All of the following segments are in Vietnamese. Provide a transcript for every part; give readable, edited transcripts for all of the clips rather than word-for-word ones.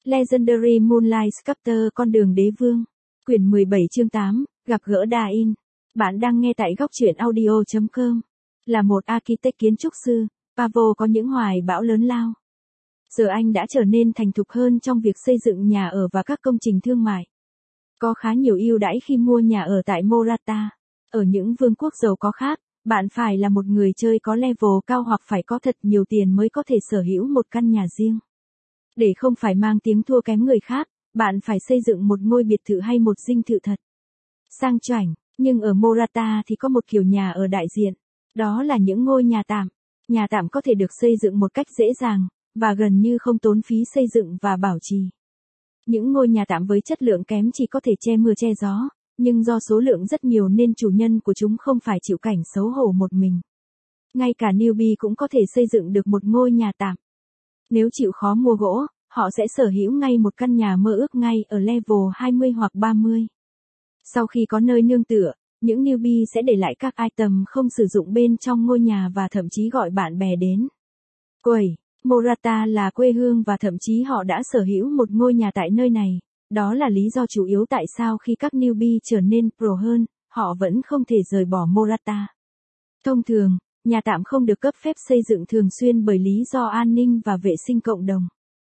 Legendary Moonlight Sculptor Con đường đế vương. Quyển 17 chương 8, gặp gỡ Dain. Bạn đang nghe tại góc truyện audio.com. Là một architect kiến trúc sư, Pavel có những hoài bão lớn lao. Giờ anh đã trở nên thành thục hơn trong việc xây dựng nhà ở và các công trình thương mại. Có khá nhiều ưu đãi khi mua nhà ở tại Morata. Ở những vương quốc giàu có khác, bạn phải là một người chơi có level cao hoặc phải có thật nhiều tiền mới có thể sở hữu một căn nhà riêng. Để không phải mang tiếng thua kém người khác, bạn phải xây dựng một ngôi biệt thự hay một dinh thự thật sang chảnh, nhưng ở Morata thì có một kiểu nhà ở đại diện. Đó là những ngôi nhà tạm. Nhà tạm có thể được xây dựng một cách dễ dàng, và gần như không tốn phí xây dựng và bảo trì. Những ngôi nhà tạm với chất lượng kém chỉ có thể che mưa che gió, nhưng do số lượng rất nhiều nên chủ nhân của chúng không phải chịu cảnh xấu hổ một mình. Ngay cả newbie cũng có thể xây dựng được một ngôi nhà tạm. Nếu chịu khó mua gỗ, họ sẽ sở hữu ngay một căn nhà mơ ước ngay ở level 20 hoặc 30. Sau khi có nơi nương tựa, những newbie sẽ để lại các item không sử dụng bên trong ngôi nhà và thậm chí gọi bạn bè đến quẩy. Morata là quê hương và thậm chí họ đã sở hữu một ngôi nhà tại nơi này. Đó là lý do chủ yếu tại sao khi các newbie trở nên pro hơn, họ vẫn không thể rời bỏ Morata. Thông thường, nhà tạm không được cấp phép xây dựng thường xuyên bởi lý do an ninh và vệ sinh cộng đồng.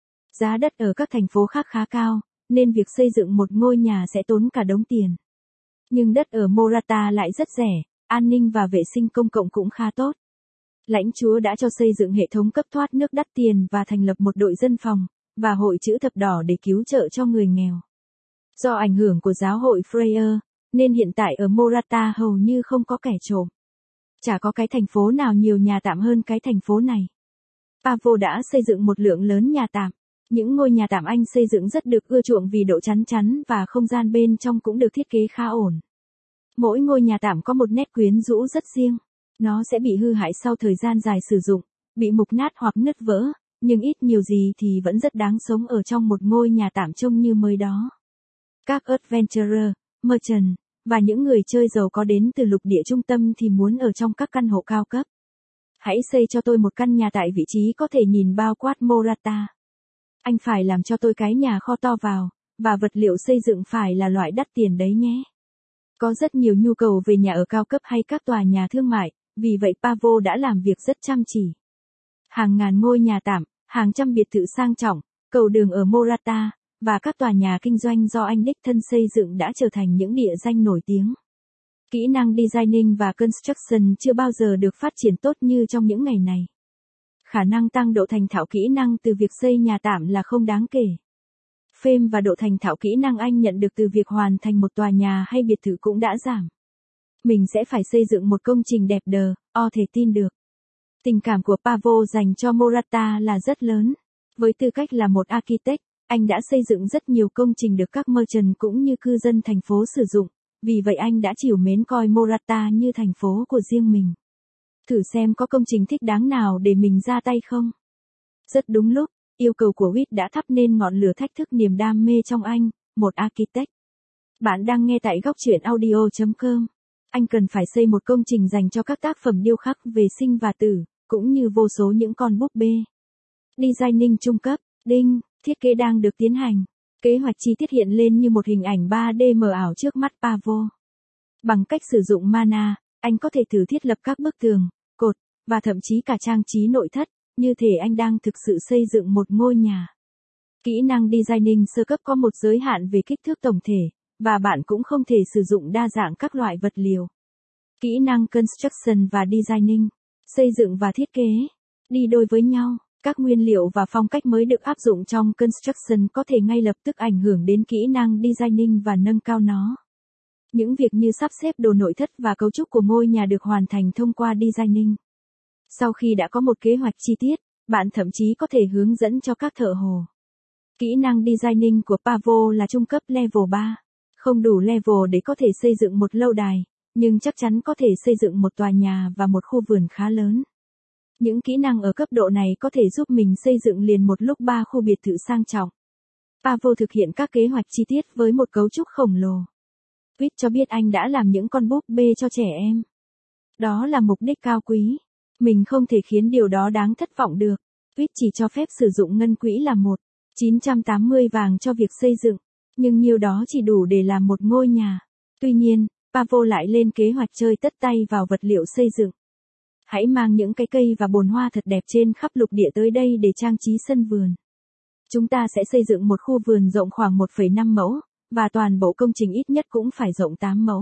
Giá đất ở các thành phố khác khá cao, nên việc xây dựng một ngôi nhà sẽ tốn cả đống tiền. Nhưng đất ở Morata lại rất rẻ, an ninh và vệ sinh công cộng cũng khá tốt. Lãnh chúa đã cho xây dựng hệ thống cấp thoát nước đắt tiền và thành lập một đội dân phòng, và hội chữ thập đỏ để cứu trợ cho người nghèo. Do ảnh hưởng của giáo hội Freya, nên hiện tại ở Morata hầu như không có kẻ trộm. Chả có cái thành phố nào nhiều nhà tạm hơn cái thành phố này. Pavel đã xây dựng một lượng lớn nhà tạm. Những ngôi nhà tạm anh xây dựng rất được ưa chuộng vì độ chắn chắn và không gian bên trong cũng được thiết kế khá ổn. Mỗi ngôi nhà tạm có một nét quyến rũ rất riêng. Nó sẽ bị hư hại sau thời gian dài sử dụng, bị mục nát hoặc nứt vỡ, nhưng ít nhiều gì thì vẫn rất đáng sống ở trong một ngôi nhà tạm trông như mới đó. Các adventurer, merchant, và những người chơi giàu có đến từ lục địa trung tâm thì muốn ở trong các căn hộ cao cấp. Hãy xây cho tôi một căn nhà tại vị trí có thể nhìn bao quát Morata. Anh phải làm cho tôi cái nhà kho to vào, và vật liệu xây dựng phải là loại đắt tiền đấy nhé. Có rất nhiều nhu cầu về nhà ở cao cấp hay các tòa nhà thương mại, vì vậy Pavel đã làm việc rất chăm chỉ. Hàng ngàn ngôi nhà tạm, hàng trăm biệt thự sang trọng, cầu đường ở Morata, và các tòa nhà kinh doanh do anh đích thân xây dựng đã trở thành những địa danh nổi tiếng. Kỹ năng designing và construction chưa bao giờ được phát triển tốt như trong những ngày này. Khả năng tăng độ thành thạo kỹ năng từ việc xây nhà tạm là không đáng kể. Fame và độ thành thạo kỹ năng anh nhận được từ việc hoàn thành một tòa nhà hay biệt thự cũng đã giảm. Mình sẽ phải xây dựng một công trình đẹp đẽ, thể tin được. Tình cảm của Pavel dành cho Morata là rất lớn. Với tư cách là một architect, anh đã xây dựng rất nhiều công trình được các merchant cũng như cư dân thành phố sử dụng, vì vậy anh đã trìu mến coi Morata như thành phố của riêng mình. Thử xem có công trình thích đáng nào để mình ra tay không? Rất đúng lúc, yêu cầu của Witt đã thắp nên ngọn lửa thách thức niềm đam mê trong anh, một architect. Bạn đang nghe tại góc truyện audio.com. Anh cần phải xây một công trình dành cho các tác phẩm điêu khắc về sinh và tử, cũng như vô số những con búp bê. Designing trung cấp, thiết kế đang được tiến hành. Kế hoạch chi tiết hiện lên như một hình ảnh 3D mờ ảo trước mắt Pavel. Bằng cách sử dụng Mana, anh có thể thử thiết lập các bức tường, cột, và thậm chí cả trang trí nội thất, như thể anh đang thực sự xây dựng một ngôi nhà. Kỹ năng designing sơ cấp có một giới hạn về kích thước tổng thể, và bạn cũng không thể sử dụng đa dạng các loại vật liệu. Kỹ năng construction và designing, xây dựng và thiết kế, đi đôi với nhau. Các nguyên liệu và phong cách mới được áp dụng trong construction có thể ngay lập tức ảnh hưởng đến kỹ năng designing và nâng cao nó. Những việc như sắp xếp đồ nội thất và cấu trúc của ngôi nhà được hoàn thành thông qua designing. Sau khi đã có một kế hoạch chi tiết, bạn thậm chí có thể hướng dẫn cho các thợ hồ. Kỹ năng designing của Pavel là trung cấp level 3. Không đủ level để có thể xây dựng một lâu đài, nhưng chắc chắn có thể xây dựng một tòa nhà và một khu vườn khá lớn. Những kỹ năng ở cấp độ này có thể giúp mình xây dựng liền một lúc 3 khu biệt thự sang trọng. Pavel thực hiện các kế hoạch chi tiết với một cấu trúc khổng lồ. Witt cho biết anh đã làm những con búp bê cho trẻ em. Đó là mục đích cao quý. Mình không thể khiến điều đó đáng thất vọng được. Witt chỉ cho phép sử dụng ngân quỹ là một. 980 vàng cho việc xây dựng, nhưng nhiêu đó chỉ đủ để làm một ngôi nhà. Tuy nhiên, Pavo lại lên kế hoạch chơi tất tay vào vật liệu xây dựng. Hãy mang những cái cây và bồn hoa thật đẹp trên khắp lục địa tới đây để trang trí sân vườn. Chúng ta sẽ xây dựng một khu vườn rộng khoảng 1,5 mẫu, và toàn bộ công trình ít nhất cũng phải rộng 8 mẫu.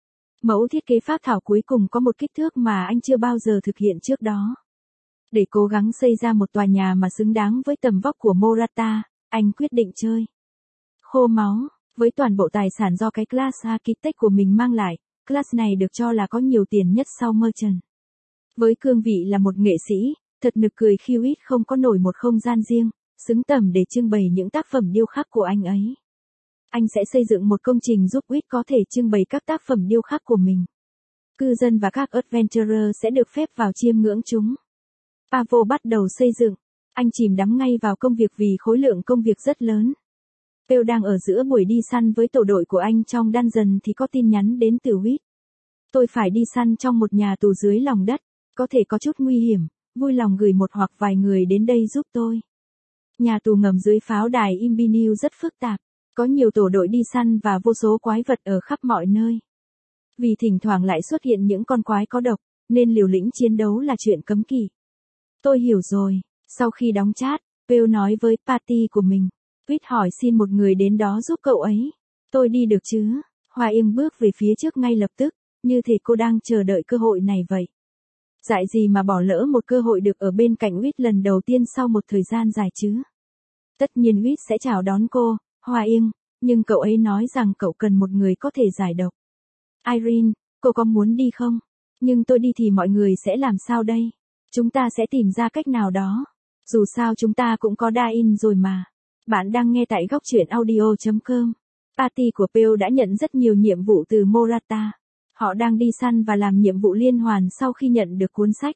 Mẫu thiết kế phác thảo cuối cùng có một kích thước mà anh chưa bao giờ thực hiện trước đó. Để cố gắng xây ra một tòa nhà mà xứng đáng với tầm vóc của Morata, anh quyết định chơi khô máu. Với toàn bộ tài sản do cái class architect của mình mang lại, class này được cho là có nhiều tiền nhất sau Merchant. Với cương vị là một nghệ sĩ, thật nực cười khi Witt không có nổi một không gian riêng, xứng tầm để trưng bày những tác phẩm điêu khắc của anh ấy. Anh sẽ xây dựng một công trình giúp Witt có thể trưng bày các tác phẩm điêu khắc của mình. Cư dân và các adventurer sẽ được phép vào chiêm ngưỡng chúng. Pavo bắt đầu xây dựng. Anh chìm đắm ngay vào công việc vì khối lượng công việc rất lớn. Phil đang ở giữa buổi đi săn với tổ đội của anh trong dungeon thì có tin nhắn đến từ Witt. Tôi phải đi săn trong một nhà tù dưới lòng đất, có thể có chút nguy hiểm, vui lòng gửi một hoặc vài người đến đây giúp tôi. Nhà tù ngầm dưới pháo đài Imbiniu rất phức tạp, có nhiều tổ đội đi săn và vô số quái vật ở khắp mọi nơi. Vì thỉnh thoảng lại xuất hiện những con quái có độc, nên liều lĩnh chiến đấu là chuyện cấm kỵ. Tôi hiểu rồi, sau khi đóng chat, Phil nói với party của mình. Witt hỏi xin một người đến đó giúp cậu ấy. Tôi đi được chứ? Hoa Yên bước về phía trước ngay lập tức, như thể cô đang chờ đợi cơ hội này vậy. Dại gì mà bỏ lỡ một cơ hội được ở bên cạnh Witt lần đầu tiên sau một thời gian dài chứ? Tất nhiên Witt sẽ chào đón cô, Hoa Yên, nhưng cậu ấy nói rằng cậu cần một người có thể giải độc. Irene, cô có muốn đi không? Nhưng tôi đi thì mọi người sẽ làm sao đây? Chúng ta sẽ tìm ra cách nào đó. Dù sao chúng ta cũng có Dain rồi mà. Bạn đang nghe tại góc truyện audio.com. Party của Phil đã nhận rất nhiều nhiệm vụ từ Morata. Họ đang đi săn và làm nhiệm vụ liên hoàn sau khi nhận được cuốn sách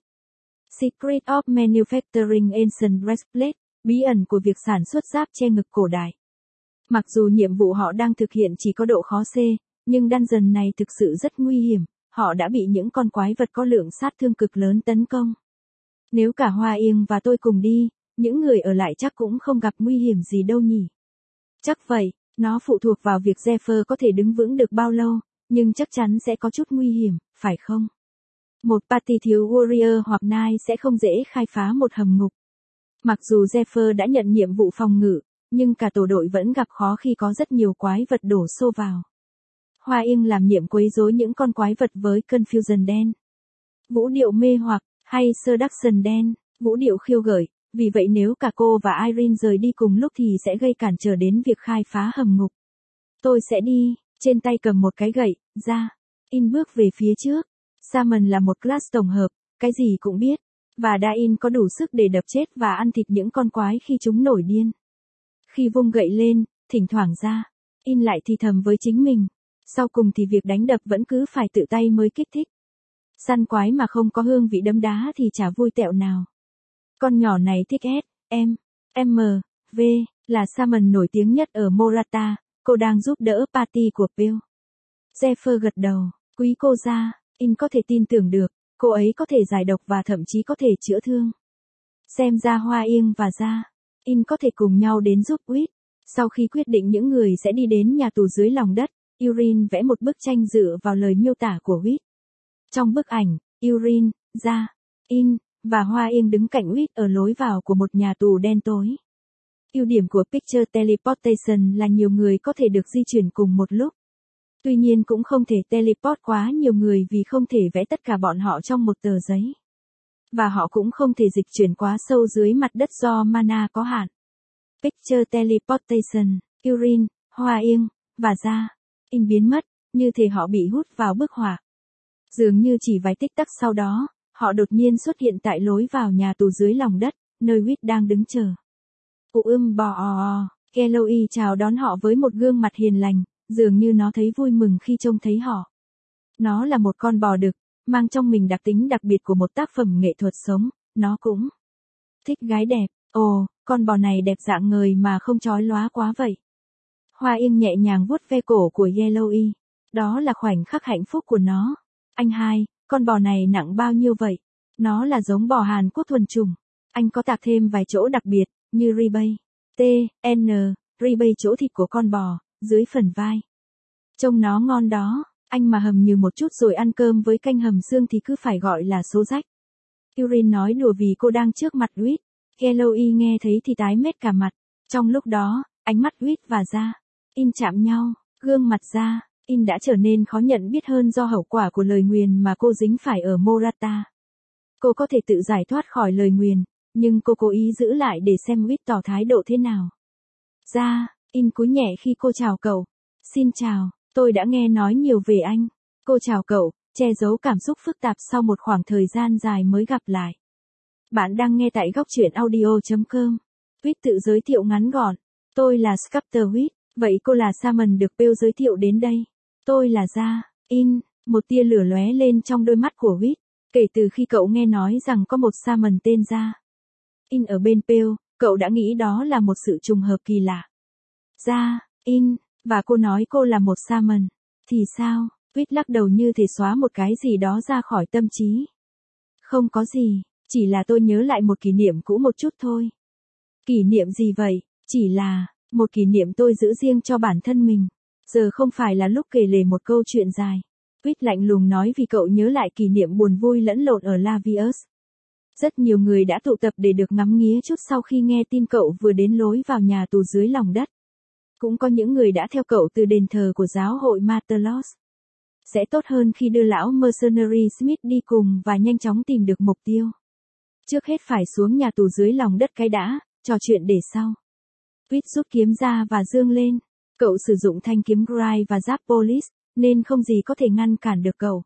Secret of Manufacturing Ancient Breastplate, bí ẩn của việc sản xuất giáp che ngực cổ đại. Mặc dù nhiệm vụ họ đang thực hiện chỉ có độ khó C, nhưng dungeon này thực sự rất nguy hiểm, họ đã bị những con quái vật có lượng sát thương cực lớn tấn công. Nếu cả Hoa Yên và tôi cùng đi, những người ở lại chắc cũng không gặp nguy hiểm gì đâu nhỉ. Chắc vậy, nó phụ thuộc vào việc Zephyr có thể đứng vững được bao lâu, nhưng chắc chắn sẽ có chút nguy hiểm, phải không? Một party thiếu warrior hoặc knight sẽ không dễ khai phá một hầm ngục. Mặc dù Zephyr đã nhận nhiệm vụ phòng ngự, nhưng cả tổ đội vẫn gặp khó khi có rất nhiều quái vật đổ xô vào. Hoa Yên làm nhiệm quấy rối những con quái vật với Confusion đen. Vũ điệu mê hoặc, hay Seduction đen, vũ điệu khiêu gợi. Vì vậy nếu cả cô và Irene rời đi cùng lúc thì sẽ gây cản trở đến việc khai phá hầm ngục. Tôi sẽ đi, trên tay cầm một cái gậy, ra. In bước về phía trước. Salmon là một class tổng hợp, cái gì cũng biết. Và Dain có đủ sức để đập chết và ăn thịt những con quái khi chúng nổi điên. Khi vung gậy lên, thỉnh thoảng ra, In lại thì thầm với chính mình. Sau cùng thì việc đánh đập vẫn cứ phải tự tay mới kích thích. Săn quái mà không có hương vị đấm đá thì chả vui tẹo nào. Con nhỏ này thích V, là Salmon nổi tiếng nhất ở Morata, cô đang giúp đỡ party của Phil. Zephyr gật đầu, quý cô ra, In có thể tin tưởng được, cô ấy có thể giải độc và thậm chí có thể chữa thương. Xem ra Hoa Yên và ra, In có thể cùng nhau đến giúp Witt. Sau khi quyết định những người sẽ đi đến nhà tù dưới lòng đất, Irene vẽ một bức tranh dựa vào lời miêu tả của Witt. Trong bức ảnh, Irene, ra, In, và Hoa Yên đứng cạnh Witt ở lối vào của một nhà tù đen tối. Ưu điểm của Picture Teleportation là nhiều người có thể được di chuyển cùng một lúc. Tuy nhiên cũng không thể teleport quá nhiều người vì không thể vẽ tất cả bọn họ trong một tờ giấy. Và họ cũng không thể dịch chuyển quá sâu dưới mặt đất do mana có hạn. Picture Teleportation, Irene, Hoa Yên, và ra, In biến mất, như thể họ bị hút vào bức họa. Dường như chỉ vài tích tắc sau đó, họ đột nhiên xuất hiện tại lối vào nhà tù dưới lòng đất, nơi Witt đang đứng chờ. Kellogg chào đón họ với một gương mặt hiền lành, dường như nó thấy vui mừng khi trông thấy họ. Nó là một con bò đực, mang trong mình đặc tính đặc biệt của một tác phẩm nghệ thuật sống, nó cũng thích gái đẹp. Ồ, con bò này đẹp dạng ngời mà không chói lóa quá vậy. Hoa Yên nhẹ nhàng vuốt ve cổ của Yellowy. Đó là khoảnh khắc hạnh phúc của nó. Anh hai, con bò này nặng bao nhiêu vậy? Nó là giống bò Hàn Quốc thuần chủng. Anh có tạc thêm vài chỗ đặc biệt, như rebate. T, N, ribeye chỗ thịt của con bò, dưới phần vai. Trông nó ngon đó, anh mà hầm như một chút rồi ăn cơm với canh hầm xương thì cứ phải gọi là số rách. Erin nói đùa vì cô đang trước mặt Reed. Eloy nghe thấy thì tái mét cả mặt. Trong lúc đó, ánh mắt Reed và Da In chạm nhau, gương mặt Da In đã trở nên khó nhận biết hơn do hậu quả của lời nguyền mà cô dính phải ở Morata. Cô có thể tự giải thoát khỏi lời nguyền, nhưng cô cố ý giữ lại để xem Reed tỏ thái độ thế nào. Da In cúi nhẹ khi cô chào cậu. Xin chào, tôi đã nghe nói nhiều về anh. Cô chào cậu, che giấu cảm xúc phức tạp sau một khoảng thời gian dài mới gặp lại. Bạn đang nghe tại góc truyện audio.com. Reed tự giới thiệu ngắn gọn. Tôi là Sculptor Reed, vậy cô là Salmon được Pew giới thiệu đến đây. Tôi là Da In, một tia lửa lóe lên trong đôi mắt của Reed, kể từ khi cậu nghe nói rằng có một Salmon tên Da In ở bên Pew, cậu đã nghĩ đó là một sự trùng hợp kỳ lạ. Da In, và cô nói cô là một Salmon. Thì sao? Reed lắc đầu như thể xóa một cái gì đó ra khỏi tâm trí. Không có gì, chỉ là tôi nhớ lại một kỷ niệm cũ một chút thôi. Kỷ niệm gì vậy? Chỉ là một kỷ niệm tôi giữ riêng cho bản thân mình. Giờ không phải là lúc kể lể một câu chuyện dài. Reed lạnh lùng nói vì cậu nhớ lại kỷ niệm buồn vui lẫn lộn ở Lavius. Rất nhiều người đã tụ tập để được ngắm nghía chút sau khi nghe tin cậu vừa đến lối vào nhà tù dưới lòng đất. Cũng có những người đã theo cậu từ đền thờ của giáo hội Martelos. Sẽ tốt hơn khi đưa lão Mercenary Smith đi cùng và nhanh chóng tìm được mục tiêu. Trước hết phải xuống nhà tù dưới lòng đất cái đã, trò chuyện để sau. Reed rút kiếm ra và giương lên. Cậu sử dụng thanh kiếm Grai và giáp Polis, nên không gì có thể ngăn cản được cậu.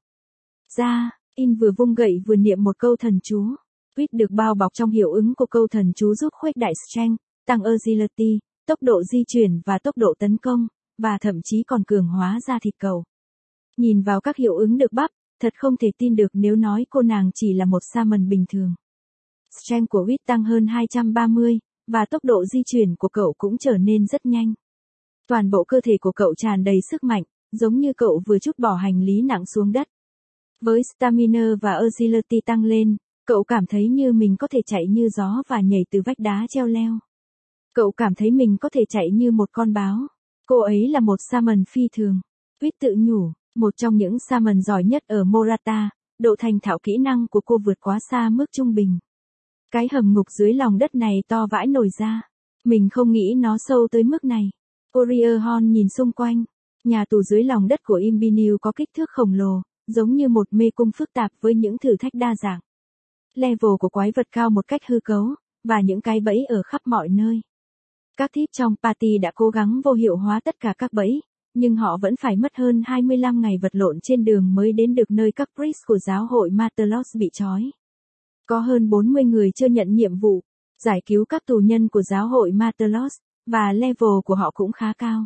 Da In vừa vung gậy vừa niệm một câu thần chú. Reed được bao bọc trong hiệu ứng của câu thần chú giúp khuếch đại strength, tăng agility, tốc độ di chuyển và tốc độ tấn công, và thậm chí còn cường hóa da thịt cậu. Nhìn vào các hiệu ứng được bắp, thật không thể tin được nếu nói cô nàng chỉ là một Salmon bình thường. Strength của Reed tăng hơn 230, và tốc độ di chuyển của cậu cũng trở nên rất nhanh. Toàn bộ cơ thể của cậu tràn đầy sức mạnh, giống như cậu vừa trút bỏ hành lý nặng xuống đất. Với stamina và agility tăng lên, cậu cảm thấy như mình có thể chạy như gió và nhảy từ vách đá treo leo. Cậu cảm thấy mình có thể chạy như một con báo. Cô ấy là một Salmon phi thường. Reed tự nhủ, một trong những Salmon giỏi nhất ở Morata, độ thành thạo kỹ năng của cô vượt quá xa mức trung bình. Cái hầm ngục dưới lòng đất này to vãi nồi ra. Mình không nghĩ nó sâu tới mức này. Courier Horn nhìn xung quanh. Nhà tù dưới lòng đất của Imbiniu có kích thước khổng lồ, giống như một mê cung phức tạp với những thử thách đa dạng. Level của quái vật cao một cách hư cấu, và những cái bẫy ở khắp mọi nơi. Các thiếp trong party đã cố gắng vô hiệu hóa tất cả các bẫy, nhưng họ vẫn phải mất hơn 25 ngày vật lộn trên đường mới đến được nơi các priest của giáo hội Martelos bị trói. Có hơn 40 người chưa nhận nhiệm vụ, giải cứu các tù nhân của giáo hội Martelos, và level của họ cũng khá cao.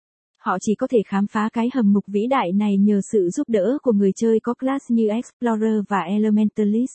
Họ chỉ có thể khám phá cái hầm ngục vĩ đại này nhờ sự giúp đỡ của người chơi có class như Explorer và Elementalist.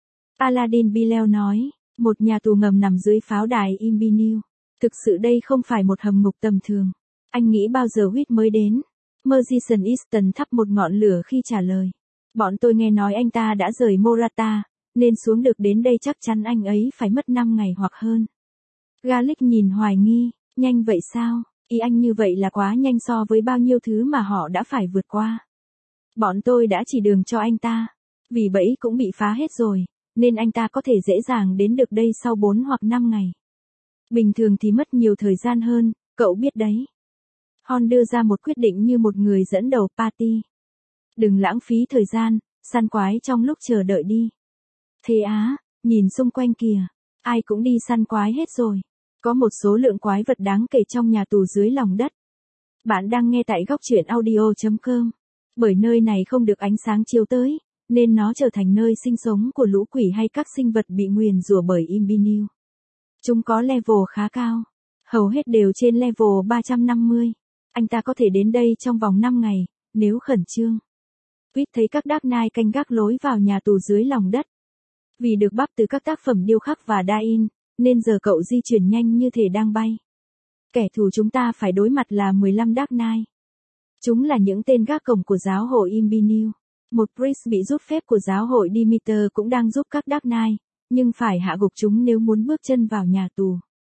Paladin Bilel nói, một nhà tù ngầm nằm dưới pháo đài Imbiniu. Thực sự đây không phải một hầm ngục tầm thường. Anh nghĩ bao giờ Reed mới đến? Mercison Easton thắp một ngọn lửa khi trả lời. Bọn tôi nghe nói anh ta đã rời Morata, nên xuống được đến đây chắc chắn anh ấy phải mất 5 ngày hoặc hơn. Garlic nhìn hoài nghi, nhanh vậy sao? Ý anh như vậy là quá nhanh so với bao nhiêu thứ mà họ đã phải vượt qua. Bọn tôi đã chỉ đường cho anh ta, vì bẫy cũng bị phá hết rồi, nên anh ta có thể dễ dàng đến được đây sau 4 hoặc 5 ngày. Bình thường thì mất nhiều thời gian hơn, cậu biết đấy. Horn đưa ra một quyết định như một người dẫn đầu party. Đừng lãng phí thời gian, săn quái trong lúc chờ đợi đi. Thế á, nhìn xung quanh kìa, ai cũng đi săn quái hết rồi. Có một số lượng quái vật đáng kể trong nhà tù dưới lòng đất. Bạn đang nghe tại góc truyện audio.com. Bởi nơi này không được ánh sáng chiếu tới, nên nó trở thành nơi sinh sống của lũ quỷ hay các sinh vật bị nguyền rủa bởi Imbiniu. Chúng có level khá cao. Hầu hết đều trên level 350. Anh ta có thể đến đây trong vòng 5 ngày, nếu khẩn trương. Reed thấy các Dark Knight canh gác lối vào nhà tù dưới lòng đất. Vì được bắp từ các tác phẩm điêu khắc và đa-in, nên giờ cậu di chuyển nhanh như thể đang bay. Kẻ thù chúng ta phải đối mặt là 15 Dark Knight. Chúng là những tên gác cổng của giáo hội Imbiniu. Một priest bị rút phép của giáo hội Demeter cũng đang giúp các Dark Knight, nhưng phải hạ gục chúng nếu muốn bước chân vào nhà tù.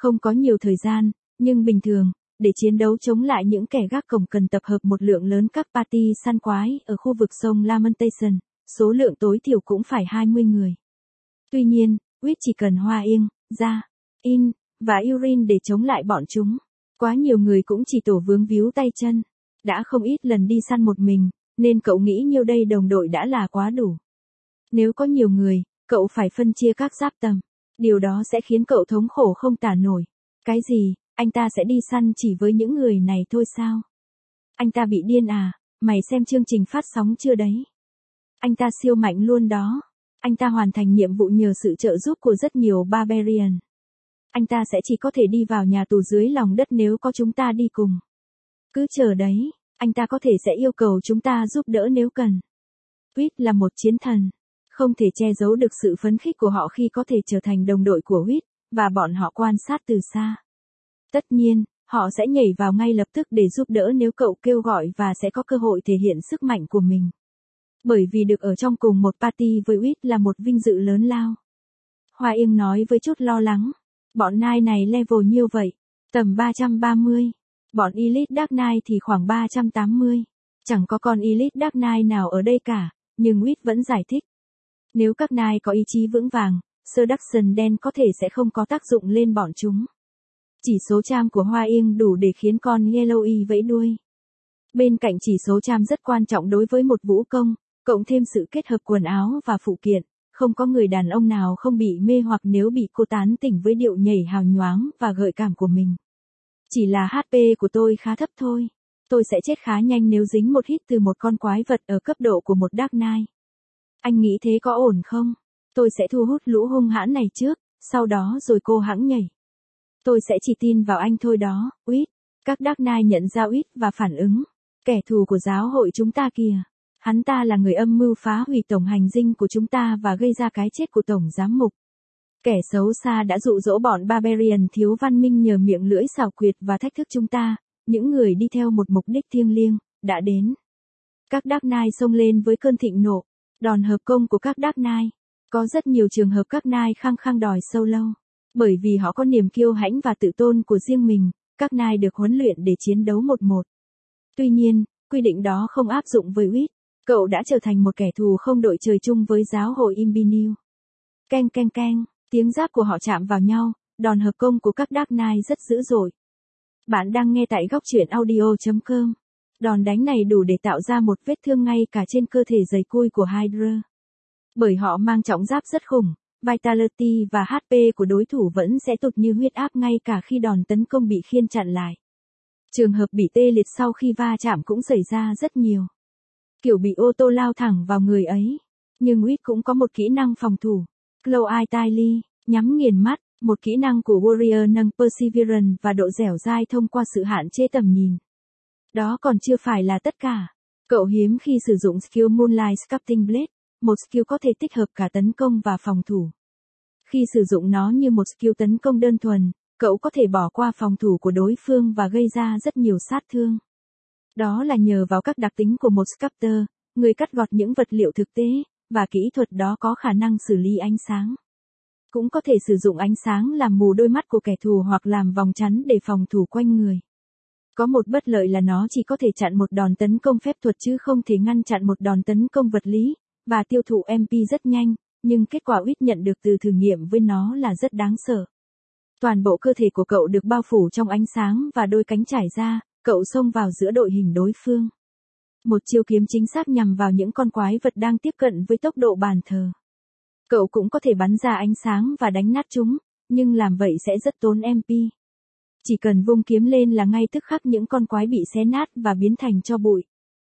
Không có nhiều thời gian, nhưng bình thường, để chiến đấu chống lại những kẻ gác cổng cần tập hợp một lượng lớn các party săn quái ở khu vực sông Lamentation, số lượng tối thiểu cũng phải 20 người. Tuy nhiên, Wit chỉ cần Hoa Yên, Da, In, và Urin để chống lại bọn chúng. Quá nhiều người cũng chỉ tổ vướng víu tay chân. Đã không ít lần đi săn một mình, nên cậu nghĩ nhiêu đây đồng đội đã là quá đủ. Nếu có nhiều người, cậu phải phân chia các giáp tầm. Điều đó sẽ khiến cậu thống khổ không tả nổi. Cái gì, anh ta sẽ đi săn chỉ với những người này thôi sao? Anh ta bị điên à, mày xem chương trình phát sóng chưa đấy? Anh ta siêu mạnh luôn đó. Anh ta hoàn thành nhiệm vụ nhờ sự trợ giúp của rất nhiều barbarian. Anh ta sẽ chỉ có thể đi vào nhà tù dưới lòng đất nếu có chúng ta đi cùng. Cứ chờ đấy, anh ta có thể sẽ yêu cầu chúng ta giúp đỡ nếu cần. Wit là một chiến thần. Không thể che giấu được sự phấn khích của họ khi có thể trở thành đồng đội của Wit, và bọn họ quan sát từ xa. Tất nhiên, họ sẽ nhảy vào ngay lập tức để giúp đỡ nếu cậu kêu gọi và sẽ có cơ hội thể hiện sức mạnh của mình. Bởi vì được ở trong cùng một party với Wit là một vinh dự lớn lao. Hoa Yên nói với chút lo lắng. Bọn Knight này level nhiêu vậy? Tầm 330. Bọn Elite Dark Knight thì khoảng 380. Chẳng có con Elite Dark Knight nào ở đây cả, nhưng Wit vẫn giải thích. Nếu các Knight có ý chí vững vàng, Seduction đen có thể sẽ không có tác dụng lên bọn chúng. Chỉ số charm của Hoa Yên đủ để khiến con Yellowy vẫy đuôi. Bên cạnh chỉ số charm rất quan trọng đối với một vũ công, cộng thêm sự kết hợp quần áo và phụ kiện, không có người đàn ông nào không bị mê hoặc nếu bị cô tán tỉnh với điệu nhảy hào nhoáng và gợi cảm của mình. Chỉ là HP của tôi khá thấp thôi. Tôi sẽ chết khá nhanh nếu dính một hit từ một con quái vật ở cấp độ của một Dark Knight. Anh nghĩ thế có ổn không? Tôi sẽ thu hút lũ hung hãn này trước, sau đó rồi cô hãng nhảy. Tôi sẽ chỉ tin vào anh thôi đó, Wit. Các Dark Knight nhận ra Wit và phản ứng. Kẻ thù của giáo hội chúng ta kìa. Hắn ta là người âm mưu phá hủy tổng hành dinh của chúng ta và gây ra cái chết của tổng giám mục. Kẻ xấu xa đã dụ dỗ bọn barbarian thiếu văn minh nhờ miệng lưỡi xảo quyệt và thách thức chúng ta, những người đi theo một mục đích thiêng liêng, đã đến. Các Dark Knight xông lên với cơn thịnh nộ. Đòn hợp công của các Dark Knight. Có rất nhiều trường hợp các Knight khăng khăng đòi solo. Bởi vì họ có niềm kiêu hãnh và tự tôn của riêng mình, các Knight được huấn luyện để chiến đấu 1-1. Tuy nhiên, quy định đó không áp dụng với Wit. Cậu đã trở thành một kẻ thù không đội trời chung với giáo hội Imbinil. Keng keng keng, tiếng giáp của họ chạm vào nhau, đòn hợp công của các Dark Knight rất dữ dội. Bạn đang nghe tại góc truyện audio.com. Đòn đánh này đủ để tạo ra một vết thương ngay cả trên cơ thể dày cui của Hydra. Bởi họ mang trọng giáp rất khủng, Vitality và HP của đối thủ vẫn sẽ tụt như huyết áp ngay cả khi đòn tấn công bị khiên chặn lại. Trường hợp bị tê liệt sau khi va chạm cũng xảy ra rất nhiều. Kiểu bị ô tô lao thẳng vào người ấy. Nhưng Wit cũng có một kỹ năng phòng thủ. Close Eye Tightly, nhắm nghiền mắt, một kỹ năng của Warrior nâng Perseverance và độ dẻo dai thông qua sự hạn chế tầm nhìn. Đó còn chưa phải là tất cả. Cậu hiếm khi sử dụng skill Moonlight Sculpting Blade, một skill có thể tích hợp cả tấn công và phòng thủ. Khi sử dụng nó như một skill tấn công đơn thuần, cậu có thể bỏ qua phòng thủ của đối phương và gây ra rất nhiều sát thương. Đó là nhờ vào các đặc tính của một sculptor, người cắt gọt những vật liệu thực tế, và kỹ thuật đó có khả năng xử lý ánh sáng. Cũng có thể sử dụng ánh sáng làm mù đôi mắt của kẻ thù hoặc làm vòng chắn để phòng thủ quanh người. Có một bất lợi là nó chỉ có thể chặn một đòn tấn công phép thuật chứ không thể ngăn chặn một đòn tấn công vật lý, và tiêu thụ MP rất nhanh, nhưng kết quả Wit nhận được từ thử nghiệm với nó là rất đáng sợ. Toàn bộ cơ thể của cậu được bao phủ trong ánh sáng và đôi cánh trải ra, cậu xông vào giữa đội hình đối phương. Một chiêu kiếm chính xác nhằm vào những con quái vật đang tiếp cận với tốc độ bàn thờ. Cậu cũng có thể bắn ra ánh sáng và đánh nát chúng, nhưng làm vậy sẽ rất tốn MP. Chỉ cần vung kiếm lên là ngay tức khắc những con quái bị xé nát và biến thành tro bụi.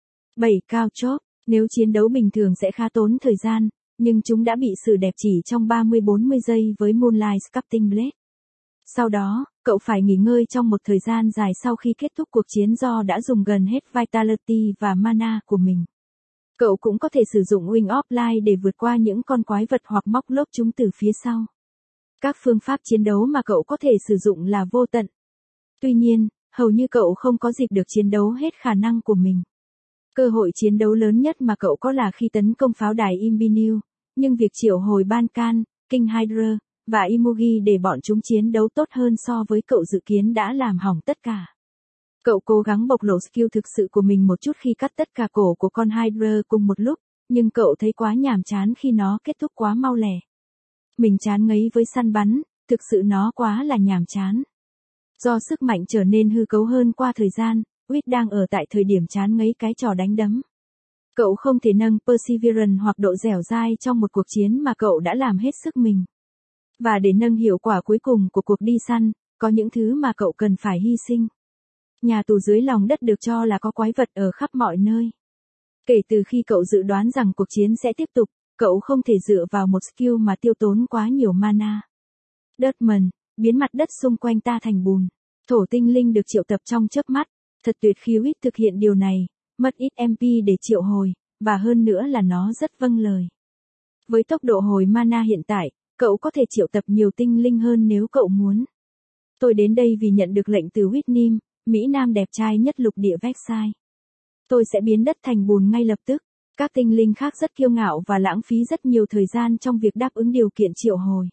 7 cao chóp, nếu chiến đấu bình thường sẽ khá tốn thời gian, nhưng chúng đã bị xử đẹp chỉ trong 30-40 giây với Moonlight Sculpting Blade. Sau đó, cậu phải nghỉ ngơi trong một thời gian dài sau khi kết thúc cuộc chiến do đã dùng gần hết Vitality và Mana của mình. Cậu cũng có thể sử dụng Wing of Light để vượt qua những con quái vật hoặc móc lốp chúng từ phía sau. Các phương pháp chiến đấu mà cậu có thể sử dụng là vô tận. Tuy nhiên, hầu như cậu không có dịp được chiến đấu hết khả năng của mình. Cơ hội chiến đấu lớn nhất mà cậu có là khi tấn công pháo đài Imbinil, nhưng việc triệu hồi Bankan, King Hydra, và Imugi để bọn chúng chiến đấu tốt hơn so với cậu dự kiến đã làm hỏng tất cả. Cậu cố gắng bộc lộ skill thực sự của mình một chút khi cắt tất cả cổ của con Hydra cùng một lúc, nhưng cậu thấy quá nhàm chán khi nó kết thúc quá mau lẹ. Mình chán ngấy với săn bắn, thực sự nó quá là nhàm chán. Do sức mạnh trở nên hư cấu hơn qua thời gian, Whit đang ở tại thời điểm chán ngấy cái trò đánh đấm. Cậu không thể nâng Perseverance hoặc độ dẻo dai trong một cuộc chiến mà cậu đã làm hết sức mình. Và để nâng hiệu quả cuối cùng của cuộc đi săn, có những thứ mà cậu cần phải hy sinh. Nhà tù dưới lòng đất được cho là có quái vật ở khắp mọi nơi. Kể từ khi cậu dự đoán rằng cuộc chiến sẽ tiếp tục, cậu không thể dựa vào một skill mà tiêu tốn quá nhiều mana. Desmond, biến mặt đất xung quanh ta thành bùn. Thổ tinh linh được triệu tập trong chớp mắt. Thật tuyệt khi Whit thực hiện điều này, mất ít MP để triệu hồi, và hơn nữa là nó rất vâng lời. Với tốc độ hồi mana hiện tại, cậu có thể triệu tập nhiều tinh linh hơn nếu cậu muốn. Tôi đến đây vì nhận được lệnh từ Whitnim, Mỹ Nam đẹp trai nhất lục địa Vexai. Tôi sẽ biến đất thành bùn ngay lập tức. Các tinh linh khác rất kiêu ngạo và lãng phí rất nhiều thời gian trong việc đáp ứng điều kiện triệu hồi.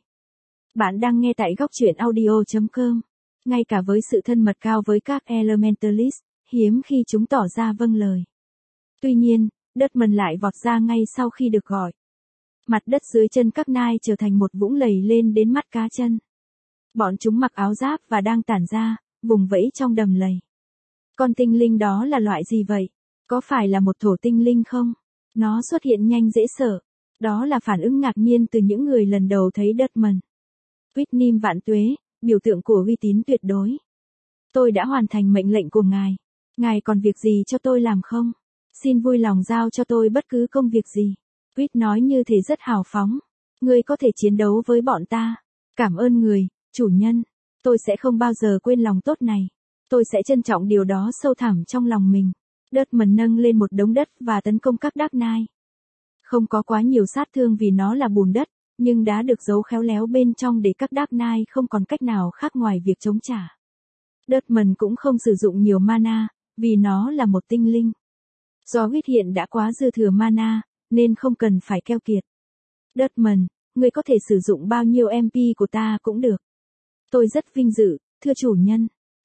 Bạn đang nghe tại góc truyện audio.com. Ngay cả với sự thân mật cao với các Elementalist, hiếm khi chúng tỏ ra vâng lời. Tuy nhiên, Desmond lại vọt ra ngay sau khi được gọi. Mặt đất dưới chân các nai trở thành một vũng lầy lên đến mắt cá chân. Bọn chúng mặc áo giáp và đang tản ra, vùng vẫy trong đầm lầy. Con tinh linh đó là loại gì vậy? Có phải là một thổ tinh linh không? Nó xuất hiện nhanh dễ sợ. Đó là phản ứng ngạc nhiên từ những người lần đầu thấy Desmond. Whitnim vạn tuế, biểu tượng của uy tín tuyệt đối. Tôi đã hoàn thành mệnh lệnh của ngài. Ngài còn việc gì cho tôi làm không? Xin vui lòng giao cho tôi bất cứ công việc gì. Whit nói như thể rất hào phóng. Ngươi có thể chiến đấu với bọn ta. Cảm ơn người, chủ nhân. Tôi sẽ không bao giờ quên lòng tốt này. Tôi sẽ trân trọng điều đó sâu thẳm trong lòng mình. Desmond nâng lên một đống đất và tấn công các Dark Knight. Không có quá nhiều sát thương vì nó là bùn đất, nhưng đã được giấu khéo léo bên trong để các Dark Knight không còn cách nào khác ngoài việc chống trả. Desmond cũng không sử dụng nhiều mana, vì nó là một tinh linh. Do Whit hiện đã quá dư thừa mana, nên không cần phải keo kiệt. Desmond, ngươi có thể sử dụng bao nhiêu MP của ta cũng được. Tôi rất vinh dự, thưa chủ nhân.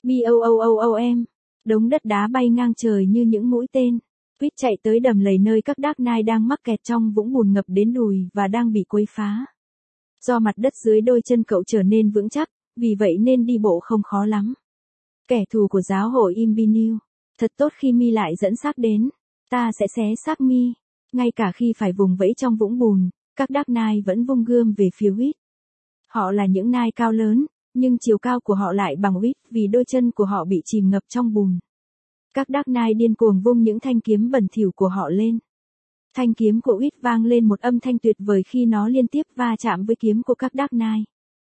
BOOOOM. Đống đất đá bay ngang trời như những mũi tên. Whit chạy tới đầm lầy nơi các Dark Knight đang mắc kẹt trong vũng bùn ngập đến đùi và đang bị quấy phá. Do mặt đất dưới đôi chân cậu trở nên vững chắc, vì vậy nên đi bộ không khó lắm. Kẻ thù của giáo hội Imbinu. Thật tốt khi Mi lại dẫn xác đến. Ta sẽ xé xác Mi. Ngay cả khi phải vùng vẫy trong vũng bùn, các Dark Knight vẫn vung gươm về phía Whit. Họ là những nai cao lớn, nhưng chiều cao của họ lại bằng Whit vì đôi chân của họ bị chìm ngập trong bùn. Các Dark Knight điên cuồng vung những thanh kiếm bẩn thỉu của họ lên. Thanh kiếm của Whit vang lên một âm thanh tuyệt vời khi nó liên tiếp va chạm với kiếm của các Dark Knight.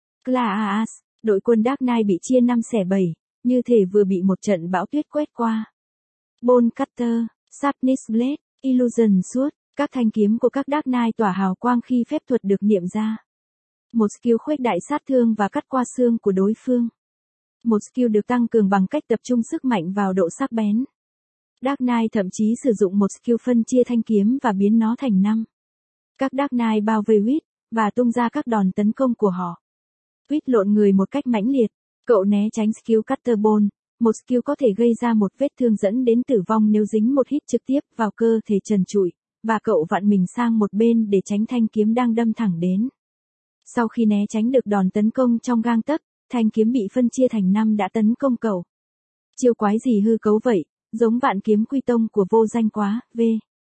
Claas, đội quân Dark Knight bị chia 5/7, như thể vừa bị một trận bão tuyết quét qua. Bone Cutter, Sharpness Blade, Illusion Sword, các thanh kiếm của các Dark Knight tỏa hào quang khi phép thuật được niệm ra. Một skill khuếch đại sát thương và cắt qua xương của đối phương. Một skill được tăng cường bằng cách tập trung sức mạnh vào độ sắc bén. Dark Knight thậm chí sử dụng một skill phân chia thanh kiếm và biến nó thành 5. Các Dark Knight bao vây Whit, và tung ra các đòn tấn công của họ. Whit lộn người một cách mãnh liệt. Cậu né tránh skill Cutter Bone, một skill có thể gây ra một vết thương dẫn đến tử vong nếu dính một hit trực tiếp vào cơ thể trần trụi, và cậu vặn mình sang một bên để tránh thanh kiếm đang đâm thẳng đến. Sau khi né tránh được đòn tấn công trong gang tấc, thanh kiếm bị phân chia thành 5 đã tấn công cậu. Chiêu quái gì hư cấu vậy, giống vạn kiếm quy tông của vô danh quá, v.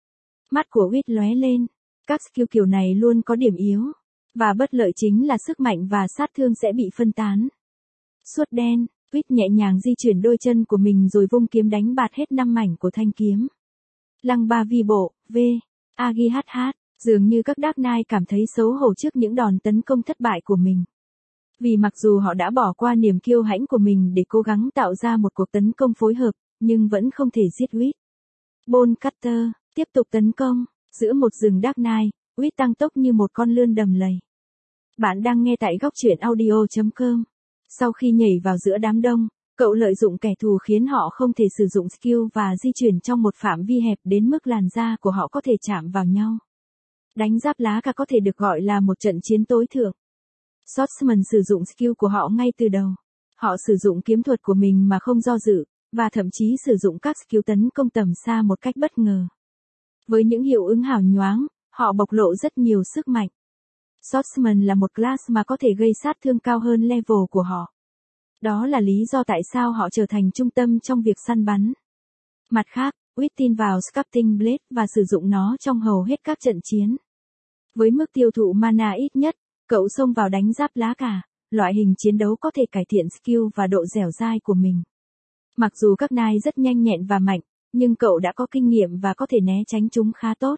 Mắt của Whit lóe lên. Các skill kiểu này luôn có điểm yếu. Và bất lợi chính là sức mạnh và sát thương sẽ bị phân tán. Suốt đen, Whit nhẹ nhàng di chuyển đôi chân của mình rồi vung kiếm đánh bạt hết 5 mảnh của thanh kiếm. Lăng ba vi bộ, v. AGHH, dường như các Dark Knight cảm thấy xấu hổ trước những đòn tấn công thất bại của mình. Vì mặc dù họ đã bỏ qua niềm kiêu hãnh của mình để cố gắng tạo ra một cuộc tấn công phối hợp, nhưng vẫn không thể giết Whit. Bone Cutter, tiếp tục tấn công, giữa một rừng Dark Knight, Whit tăng tốc như một con lươn đầm lầy. Bạn đang nghe tại góc truyện audio.com. Sau khi nhảy vào giữa đám đông, cậu lợi dụng kẻ thù khiến họ không thể sử dụng skill và di chuyển trong một phạm vi hẹp đến mức làn da của họ có thể chạm vào nhau. Đánh giáp lá cả có thể được gọi là một trận chiến tối thượng. Swordsman sử dụng skill của họ ngay từ đầu. Họ sử dụng kiếm thuật của mình mà không do dự, và thậm chí sử dụng các skill tấn công tầm xa một cách bất ngờ. Với những hiệu ứng hào nhoáng, họ bộc lộ rất nhiều sức mạnh. Swordsman là một class mà có thể gây sát thương cao hơn level của họ. Đó là lý do tại sao họ trở thành trung tâm trong việc săn bắn. Mặt khác, Wit tin vào Sculpting Blade và sử dụng nó trong hầu hết các trận chiến. Với mức tiêu thụ mana ít nhất, cậu xông vào đánh giáp lá cà, loại hình chiến đấu có thể cải thiện skill và độ dẻo dai của mình. Mặc dù các nai rất nhanh nhẹn và mạnh, nhưng cậu đã có kinh nghiệm và có thể né tránh chúng khá tốt.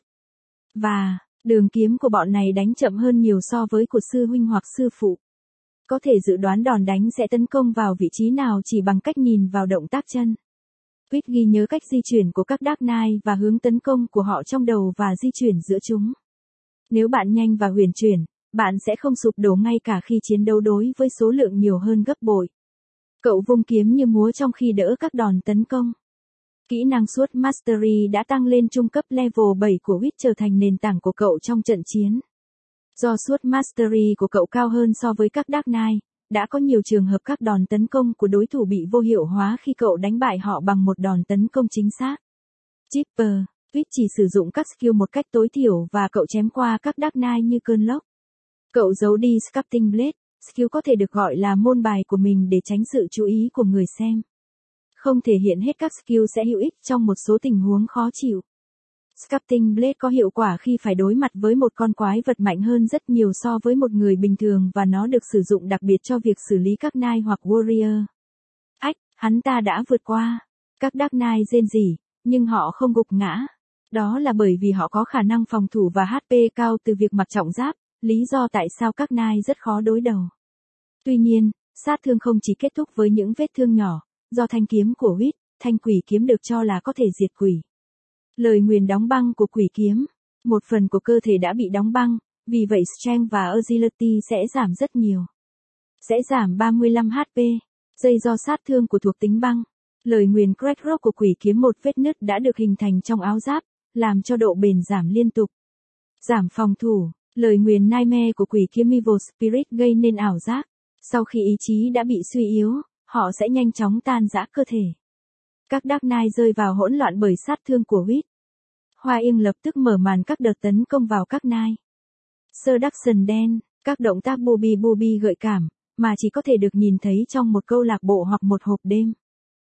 Và, đường kiếm của bọn này đánh chậm hơn nhiều so với của sư huynh hoặc sư phụ. Có thể dự đoán đòn đánh sẽ tấn công vào vị trí nào chỉ bằng cách nhìn vào động tác chân. Wit ghi nhớ cách di chuyển của các Dark Knight và hướng tấn công của họ trong đầu và di chuyển giữa chúng. Nếu bạn nhanh và huyền chuyển, bạn sẽ không sụp đổ ngay cả khi chiến đấu đối với số lượng nhiều hơn gấp bội. Cậu vung kiếm như múa trong khi đỡ các đòn tấn công. Kỹ năng Sword Mastery đã tăng lên trung cấp level 7 của Wit trở thành nền tảng của cậu trong trận chiến. Do Sword Mastery của cậu cao hơn so với các Dark Knight, đã có nhiều trường hợp các đòn tấn công của đối thủ bị vô hiệu hóa khi cậu đánh bại họ bằng một đòn tấn công chính xác. Chipper, Wit chỉ sử dụng các skill một cách tối thiểu và cậu chém qua các Dark Knight như cơn lốc. Cậu giấu đi Sculpting Blade, skill có thể được gọi là môn bài của mình để tránh sự chú ý của người xem. Không thể hiện hết các skill sẽ hữu ích trong một số tình huống khó chịu. Sculpting Blade có hiệu quả khi phải đối mặt với một con quái vật mạnh hơn rất nhiều so với một người bình thường và nó được sử dụng đặc biệt cho việc xử lý các Knight hoặc Warrior. Ách, hắn ta đã vượt qua. Các Dark Knight rên rỉ, nhưng họ không gục ngã. Đó là bởi vì họ có khả năng phòng thủ và HP cao từ việc mặc trọng giáp, lý do tại sao các Knight rất khó đối đầu. Tuy nhiên, sát thương không chỉ kết thúc với những vết thương nhỏ, do thanh kiếm của Wit, thanh quỷ kiếm được cho là có thể diệt quỷ. Lời nguyền đóng băng của quỷ kiếm. Một phần của cơ thể đã bị đóng băng, vì vậy Strength và Agility sẽ giảm rất nhiều. Sẽ giảm 35 HP. Dây do sát thương của thuộc tính băng. Lời nguyền Crack Rock của quỷ kiếm một vết nứt đã được hình thành trong áo giáp, làm cho độ bền giảm liên tục. Giảm phòng thủ. Lời nguyền Nightmare của quỷ kiếm Evil Spirit gây nên ảo giác. Sau khi ý chí đã bị suy yếu, họ sẽ nhanh chóng tan rã cơ thể. Các Dark Knight rơi vào hỗn loạn bởi sát thương của Wit. Hoa Yên lập tức mở màn các đợt tấn công vào các Knight. Seduction đen, các động tác booby gợi cảm, mà chỉ có thể được nhìn thấy trong một câu lạc bộ hoặc một hộp đêm.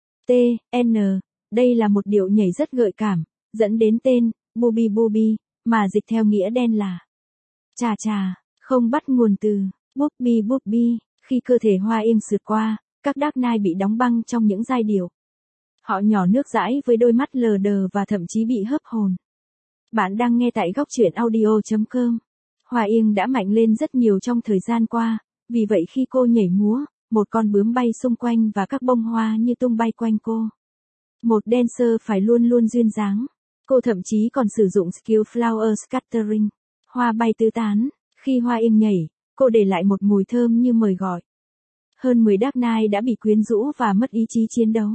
T.N. Đây là một điệu nhảy rất gợi cảm, dẫn đến tên, booby, mà dịch theo nghĩa đen là chà chà, không bắt nguồn từ, booby. Khi cơ thể Hoa Yên sượt qua, các Dark Knight bị đóng băng trong những giai điệu. Họ nhỏ nước dãi với đôi mắt lờ đờ và thậm chí bị hớp hồn. Bạn đang nghe tại góc truyện audio.com. Hoa Yên đã mạnh lên rất nhiều trong thời gian qua, vì vậy khi cô nhảy múa, một con bướm bay xung quanh và các bông hoa như tung bay quanh cô. Một dancer phải luôn luôn duyên dáng. Cô thậm chí còn sử dụng skill flower scattering, hoa bay tứ tán. Khi Hoa Yên nhảy, cô để lại một mùi thơm như mời gọi. Hơn 10 Dark Knight đã bị quyến rũ và mất ý chí chiến đấu.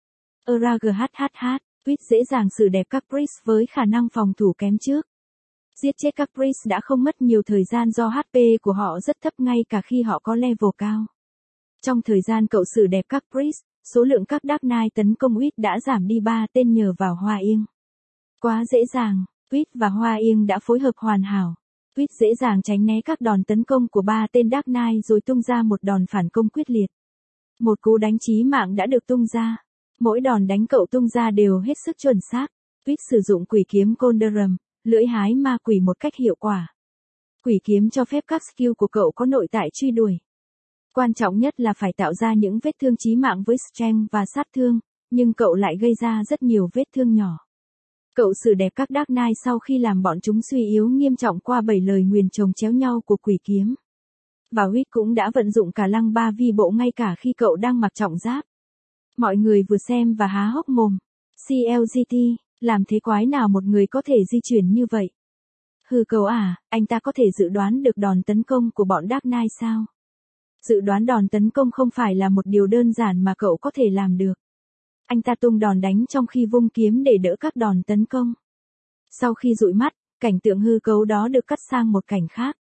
Wit dễ dàng xử đẹp các priest với khả năng phòng thủ kém trước. Giết chết các priest đã không mất nhiều thời gian do HP của họ rất thấp ngay cả khi họ có level cao. Trong thời gian cậu xử đẹp các priest, số lượng các Dark Knight tấn công Wit đã giảm đi 3 tên nhờ vào Hoa Yên. Quá dễ dàng, Wit và Hoa Yên đã phối hợp hoàn hảo. Wit dễ dàng tránh né các đòn tấn công của 3 tên Dark Knight rồi tung ra một đòn phản công quyết liệt. Một cú đánh chí mạng đã được tung ra. Mỗi đòn đánh cậu tung ra đều hết sức chuẩn xác. Wit sử dụng quỷ kiếm Condorum, lưỡi hái ma quỷ một cách hiệu quả. Quỷ kiếm cho phép các skill của cậu có nội tại truy đuổi. Quan trọng nhất là phải tạo ra những vết thương chí mạng với strength và sát thương, nhưng cậu lại gây ra rất nhiều vết thương nhỏ. Cậu xử đẹp các Dark Knight sau khi làm bọn chúng suy yếu nghiêm trọng qua 7 lời nguyền chồng chéo nhau của quỷ kiếm. Và Wit cũng đã vận dụng cả lăng ba vi bộ ngay cả khi cậu đang mặc trọng giáp. Mọi người vừa xem và há hốc mồm. CLGT, làm thế quái nào một người có thể di chuyển như vậy? Hư cấu à, anh ta có thể dự đoán được đòn tấn công của bọn Dark Knight sao? Dự đoán đòn tấn công không phải là một điều đơn giản mà cậu có thể làm được. Anh ta tung đòn đánh trong khi vung kiếm để đỡ các đòn tấn công. Sau khi dụi mắt, cảnh tượng hư cấu đó được cắt sang một cảnh khác.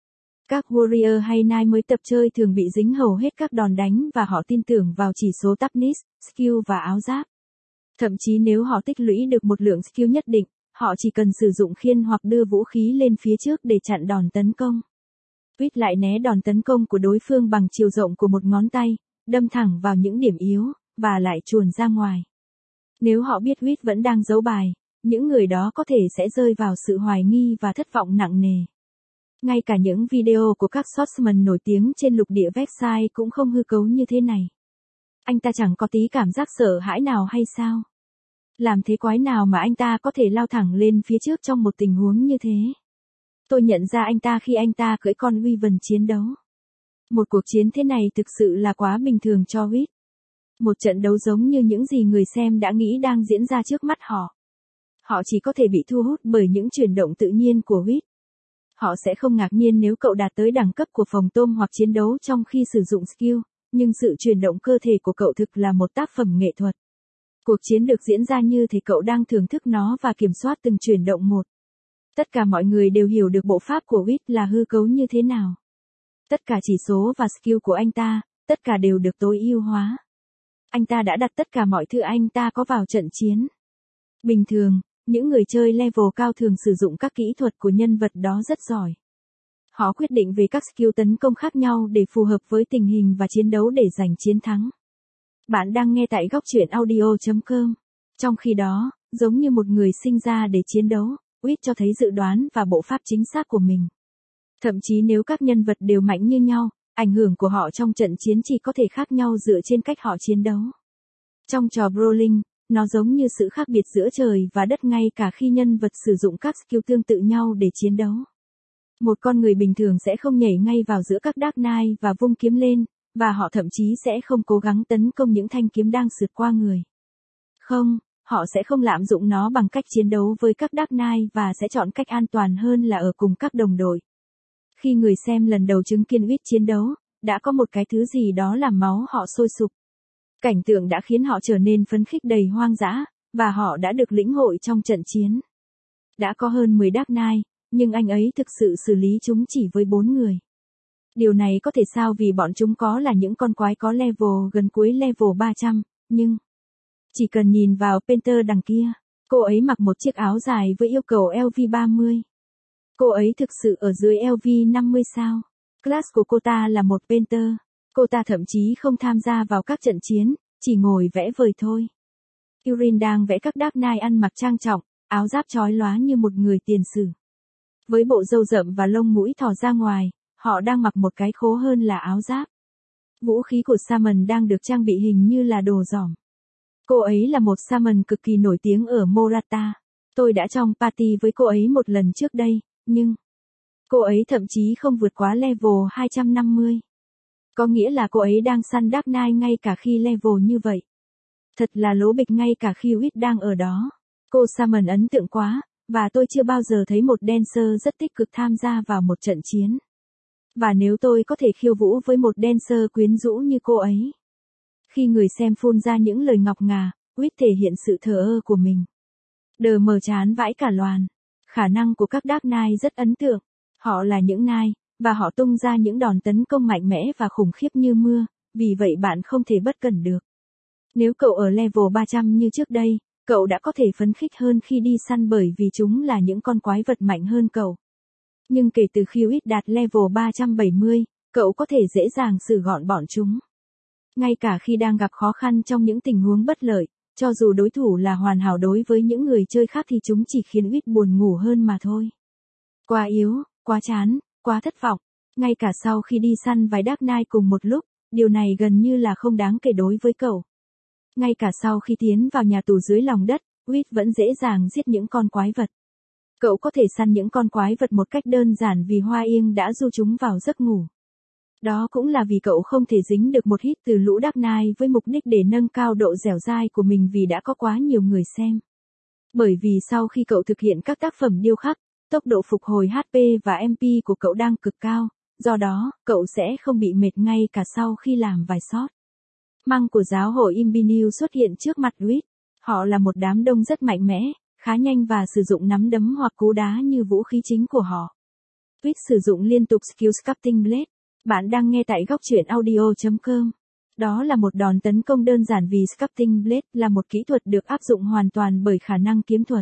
Các warrior hay knight mới tập chơi thường bị dính hầu hết các đòn đánh và họ tin tưởng vào chỉ số toughness, skill và áo giáp. Thậm chí nếu họ tích lũy được một lượng skill nhất định, họ chỉ cần sử dụng khiên hoặc đưa vũ khí lên phía trước để chặn đòn tấn công. Wit lại né đòn tấn công của đối phương bằng chiều rộng của một ngón tay, đâm thẳng vào những điểm yếu, và lại chuồn ra ngoài. Nếu họ biết Wit vẫn đang giấu bài, những người đó có thể sẽ rơi vào sự hoài nghi và thất vọng nặng nề. Ngay cả những video của các swordsman nổi tiếng trên lục địa website cũng không hư cấu như thế này. Anh ta chẳng có tí cảm giác sợ hãi nào hay sao? Làm thế quái nào mà anh ta có thể lao thẳng lên phía trước trong một tình huống như thế? Tôi nhận ra anh ta khi anh ta cưỡi con Wyvern chiến đấu. Một cuộc chiến thế này thực sự là quá bình thường cho Wit. Một trận đấu giống như những gì người xem đã nghĩ đang diễn ra trước mắt họ. Họ chỉ có thể bị thu hút bởi những chuyển động tự nhiên của Wit. Họ sẽ không ngạc nhiên nếu cậu đạt tới đẳng cấp của phòng tôm hoặc chiến đấu trong khi sử dụng skill, nhưng sự chuyển động cơ thể của cậu thực là một tác phẩm nghệ thuật. Cuộc chiến được diễn ra như thể cậu đang thưởng thức nó và kiểm soát từng chuyển động một. Tất cả mọi người đều hiểu được bộ pháp của Wit là hư cấu như thế nào. Tất cả chỉ số và skill của anh ta, tất cả đều được tối ưu hóa. Anh ta đã đặt tất cả mọi thứ anh ta có vào trận chiến. Bình thường, những người chơi level cao thường sử dụng các kỹ thuật của nhân vật đó rất giỏi. Họ quyết định về các skill tấn công khác nhau để phù hợp với tình hình và chiến đấu để giành chiến thắng. Bạn đang nghe tại góc truyện audio.com. Trong khi đó, giống như một người sinh ra để chiến đấu, Wit cho thấy dự đoán và bộ pháp chính xác của mình. Thậm chí nếu các nhân vật đều mạnh như nhau, ảnh hưởng của họ trong trận chiến chỉ có thể khác nhau dựa trên cách họ chiến đấu. Trong trò brawling, nó giống như sự khác biệt giữa trời và đất ngay cả khi nhân vật sử dụng các skill tương tự nhau để chiến đấu. Một con người bình thường sẽ không nhảy ngay vào giữa các Dark Knight và vung kiếm lên, và họ thậm chí sẽ không cố gắng tấn công những thanh kiếm đang sượt qua người. Không, họ sẽ không lạm dụng nó bằng cách chiến đấu với các Dark Knight và sẽ chọn cách an toàn hơn là ở cùng các đồng đội. Khi người xem lần đầu chứng kiến Wit chiến đấu, đã có một cái thứ gì đó làm máu họ sôi sục. Cảnh tượng đã khiến họ trở nên phấn khích đầy hoang dã, và họ đã được lĩnh hội trong trận chiến. Đã có hơn 10 Dark Knight, nhưng anh ấy thực sự xử lý chúng chỉ với 4 người. Điều này có thể sao vì bọn chúng có là những con quái có level gần cuối level 300, nhưng... Chỉ cần nhìn vào Painter đằng kia, cô ấy mặc một chiếc áo dài với yêu cầu LV30. Cô ấy thực sự ở dưới LV50 sao? Class của cô ta là một Painter. Cô ta thậm chí không tham gia vào các trận chiến, chỉ ngồi vẽ vời thôi. Yurin đang vẽ các Dark Knight ăn mặc trang trọng, áo giáp chói lóa như một người tiền sử. Với bộ râu rậm và lông mũi thò ra ngoài, họ đang mặc một cái khố hơn là áo giáp. Vũ khí của Shaman đang được trang bị hình như là đồ giỏm. Cô ấy là một Shaman cực kỳ nổi tiếng ở Morata. Tôi đã trong party với cô ấy một lần trước đây, nhưng... Cô ấy thậm chí không vượt quá level 250. Có nghĩa là cô ấy đang săn Dark Knight ngay cả khi level như vậy. Thật là lố bịch ngay cả khi Wit đang ở đó. Cô Shaman ấn tượng quá, và tôi chưa bao giờ thấy một dancer rất tích cực tham gia vào một trận chiến. Và nếu tôi có thể khiêu vũ với một dancer quyến rũ như cô ấy. Khi người xem phun ra những lời ngọc ngà, Wit thể hiện sự thờ ơ của mình. Đờ mờ chán vãi cả loàn. Khả năng của các Dark Knight rất ấn tượng. Họ là những Knight, và họ tung ra những đòn tấn công mạnh mẽ và khủng khiếp như mưa, vì vậy bạn không thể bất cẩn được. Nếu cậu ở level 300 như trước đây, cậu đã có thể phấn khích hơn khi đi săn bởi vì chúng là những con quái vật mạnh hơn cậu. Nhưng kể từ khi Wit đạt level 370, cậu có thể dễ dàng xử gọn bọn chúng. Ngay cả khi đang gặp khó khăn trong những tình huống bất lợi, cho dù đối thủ là hoàn hảo đối với những người chơi khác thì chúng chỉ khiến Wit buồn ngủ hơn mà thôi. Quá yếu, quá chán, quá thất vọng. Ngay cả sau khi đi săn vài Dark Knight cùng một lúc, điều này gần như là không đáng kể đối với cậu. Ngay cả sau khi tiến vào nhà tù dưới lòng đất, Wit vẫn dễ dàng giết những con quái vật. Cậu có thể săn những con quái vật một cách đơn giản vì Hoa Yên đã du chúng vào giấc ngủ. Đó cũng là vì cậu không thể dính được một hit từ lũ Dark Knight với mục đích để nâng cao độ dẻo dai của mình vì đã có quá nhiều người xem. Bởi vì sau khi cậu thực hiện các tác phẩm điêu khắc, tốc độ phục hồi HP và MP của cậu đang cực cao, do đó, cậu sẽ không bị mệt ngay cả sau khi làm vài shot. Măng của giáo hội Imbinil xuất hiện trước mặt Wit. Họ là một đám đông rất mạnh mẽ, khá nhanh và sử dụng nắm đấm hoặc cú đá như vũ khí chính của họ. Quýt sử dụng liên tục skill Sculpting Blade. Bạn đang nghe tại góc truyện audio.com. Đó là một đòn tấn công đơn giản vì Sculpting Blade là một kỹ thuật được áp dụng hoàn toàn bởi khả năng kiếm thuật.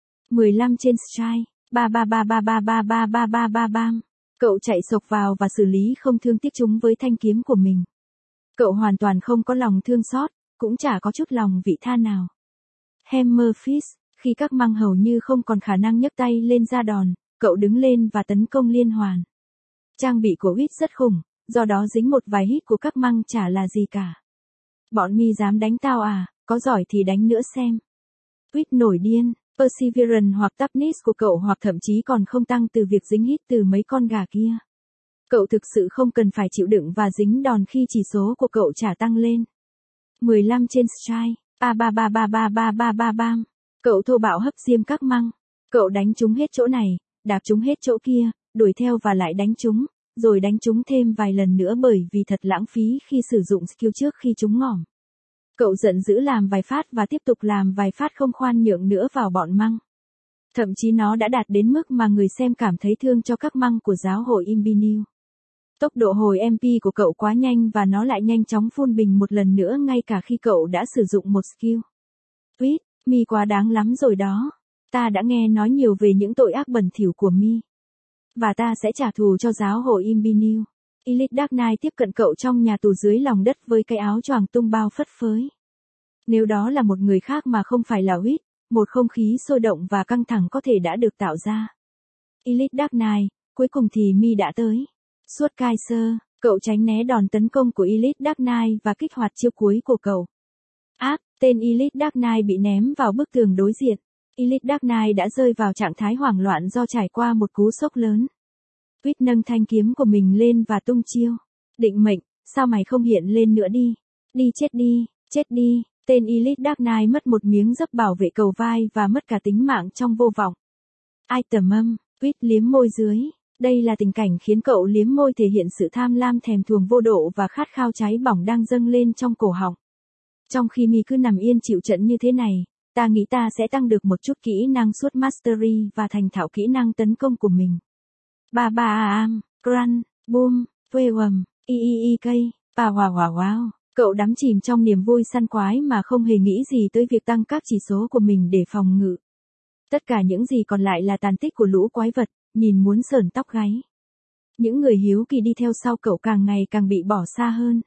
15 trên strike. Ba ba ba ba ba ba ba ba ba ba bam. Cậu chạy sộc vào và xử lý không thương tiếc chúng với thanh kiếm của mình. Cậu hoàn toàn không có lòng thương xót, cũng chả có chút lòng vị tha nào. Hammer Fist. Khi các măng hầu như không còn khả năng nhấc tay lên ra đòn, cậu đứng lên và tấn công liên hoàn. Trang bị của Quýt rất khủng, do đó dính một vài hit của các măng chả là gì cả. Bọn mi dám đánh tao à, có giỏi thì đánh nữa xem. Quýt nổi điên, Perseverance hoặc Toughness của cậu hoặc thậm chí còn không tăng từ việc dính hit từ mấy con gà kia. Cậu thực sự không cần phải chịu đựng và dính đòn khi chỉ số của cậu chả tăng lên. 15 trên strike. Ba ba ba ba ba ba ba ba bam. Cậu thô bạo hấp diêm các măng. Cậu đánh chúng hết chỗ này, đạp chúng hết chỗ kia, đuổi theo và lại đánh chúng, rồi đánh chúng thêm vài lần nữa bởi vì thật lãng phí khi sử dụng skill trước khi chúng ngỏm. Cậu giận dữ làm vài phát và tiếp tục làm vài phát không khoan nhượng nữa vào bọn măng. Thậm chí nó đã đạt đến mức mà người xem cảm thấy thương cho các măng của giáo hội Imbiniu. Tốc độ hồi MP của cậu quá nhanh và nó lại nhanh chóng phun bình một lần nữa ngay cả khi cậu đã sử dụng một skill. Quýt, mi quá đáng lắm rồi đó. Ta đã nghe nói nhiều về những tội ác bẩn thỉu của mi. Và ta sẽ trả thù cho giáo hội Imbiniu. Elite Dark Knight tiếp cận cậu trong nhà tù dưới lòng đất với cái áo choàng tung bao phất phới. Nếu đó là một người khác mà không phải là Quýt, một không khí sôi động và căng thẳng có thể đã được tạo ra. Elite Dark Knight, cuối cùng thì mi đã tới. Suốt Kaiser, cậu tránh né đòn tấn công của Elite Dark Knight và kích hoạt chiêu cuối của cậu. Tên Elite Dark Knight bị ném vào bức tường đối diện. Elite Dark Knight đã rơi vào trạng thái hoảng loạn do trải qua một cú sốc lớn. Quýt nâng thanh kiếm của mình lên và tung chiêu. Định mệnh, sao mày không hiện lên nữa đi? Đi chết đi. Tên Elite Dark Knight mất một miếng giáp bảo vệ cầu vai và mất cả tính mạng trong vô vọng. Ai tầm âm, Quýt liếm môi dưới. Đây là tình cảnh khiến cậu liếm môi thể hiện sự tham lam thèm thuồng vô độ và khát khao cháy bỏng đang dâng lên trong cổ họng. Trong khi mi cứ nằm yên chịu trận như thế này, ta nghĩ ta sẽ tăng được một chút kỹ năng suốt mastery và thành thạo kỹ năng tấn công của mình. Ba am, crunch, boom, wewum, pa wow. Cậu đắm chìm trong niềm vui săn quái mà không hề nghĩ gì tới việc tăng các chỉ số của mình để phòng ngự. Tất cả những gì còn lại là tàn tích của lũ quái vật, nhìn muốn sởn tóc gáy. Những người hiếu kỳ đi theo sau cậu càng ngày càng bị bỏ xa hơn.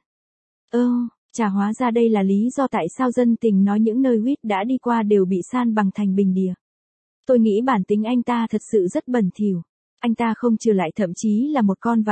Chả hóa ra đây là lý do tại sao dân tình nói những nơi Quýt đã đi qua đều bị san bằng thành bình địa. Tôi nghĩ bản tính anh ta thật sự rất bẩn thỉu. Anh ta không trừ lại thậm chí là một con và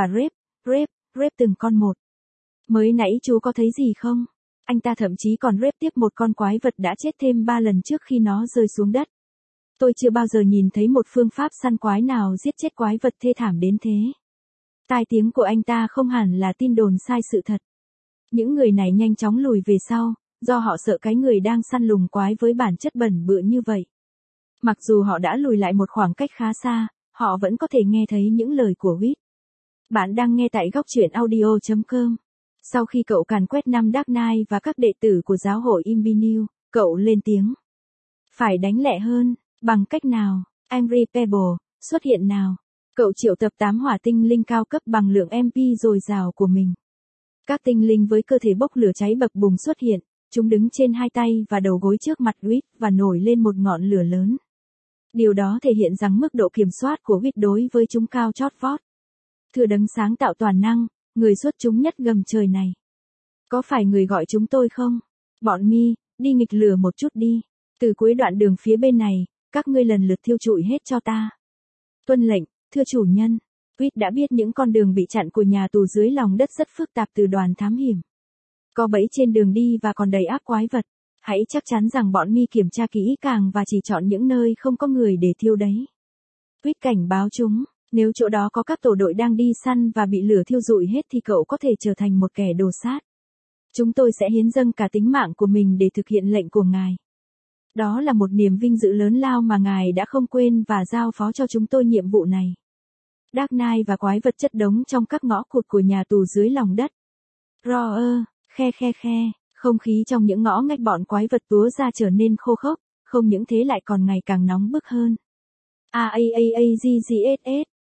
rep từng con một. Mới nãy chú có thấy gì không? Anh ta thậm chí còn rep tiếp một con quái vật đã chết thêm 3 lần trước khi nó rơi xuống đất. Tôi chưa bao giờ nhìn thấy một phương pháp săn quái nào giết chết quái vật thê thảm đến thế. Tai tiếng của anh ta không hẳn là tin đồn sai sự thật. Những người này nhanh chóng lùi về sau, do họ sợ cái người đang săn lùng quái với bản chất bẩn bựa như vậy. Mặc dù họ đã lùi lại một khoảng cách khá xa, họ vẫn có thể nghe thấy những lời của Quýt. Bạn đang nghe tại góc truyện audio.com. Sau khi cậu càn quét 5 Dark Knight và các đệ tử của giáo hội Imbiniu, cậu lên tiếng. Phải đánh lẹ hơn, bằng cách nào? Angry Pebble, xuất hiện nào. Cậu triệu tập 8 hỏa tinh linh cao cấp bằng lượng MP dồi dào của mình. Các tinh linh với cơ thể bốc lửa cháy bập bùng xuất hiện, chúng đứng trên hai tay và đầu gối trước mặt Quýt và nổi lên một ngọn lửa lớn. Điều đó thể hiện rằng mức độ kiểm soát của Quýt đối với chúng cao chót vót. Thưa đấng sáng tạo toàn năng, người xuất chúng nhất gầm trời này. Có phải người gọi chúng tôi không? Bọn mi, đi nghịch lửa một chút đi. Từ cuối đoạn đường phía bên này, các ngươi lần lượt thiêu trụi hết cho ta. Tuân lệnh, thưa chủ nhân. Quýt đã biết những con đường bị chặn của nhà tù dưới lòng đất rất phức tạp từ đoàn thám hiểm. Có bẫy trên đường đi và còn đầy ác quái vật. Hãy chắc chắn rằng bọn mi kiểm tra kỹ càng và chỉ chọn những nơi không có người để thiêu đấy. Quýt cảnh báo chúng, nếu chỗ đó có các tổ đội đang đi săn và bị lửa thiêu rụi hết thì cậu có thể trở thành một kẻ đồ sát. Chúng tôi sẽ hiến dâng cả tính mạng của mình để thực hiện lệnh của ngài. Đó là một niềm vinh dự lớn lao mà ngài đã không quên và giao phó cho chúng tôi nhiệm vụ này. Dark Knight và quái vật chất đống trong các ngõ cụt của nhà tù dưới lòng đất. Roar, khe. Không khí trong những ngõ ngách bọn quái vật túa ra trở nên khô khốc, không những thế lại còn ngày càng nóng bức hơn.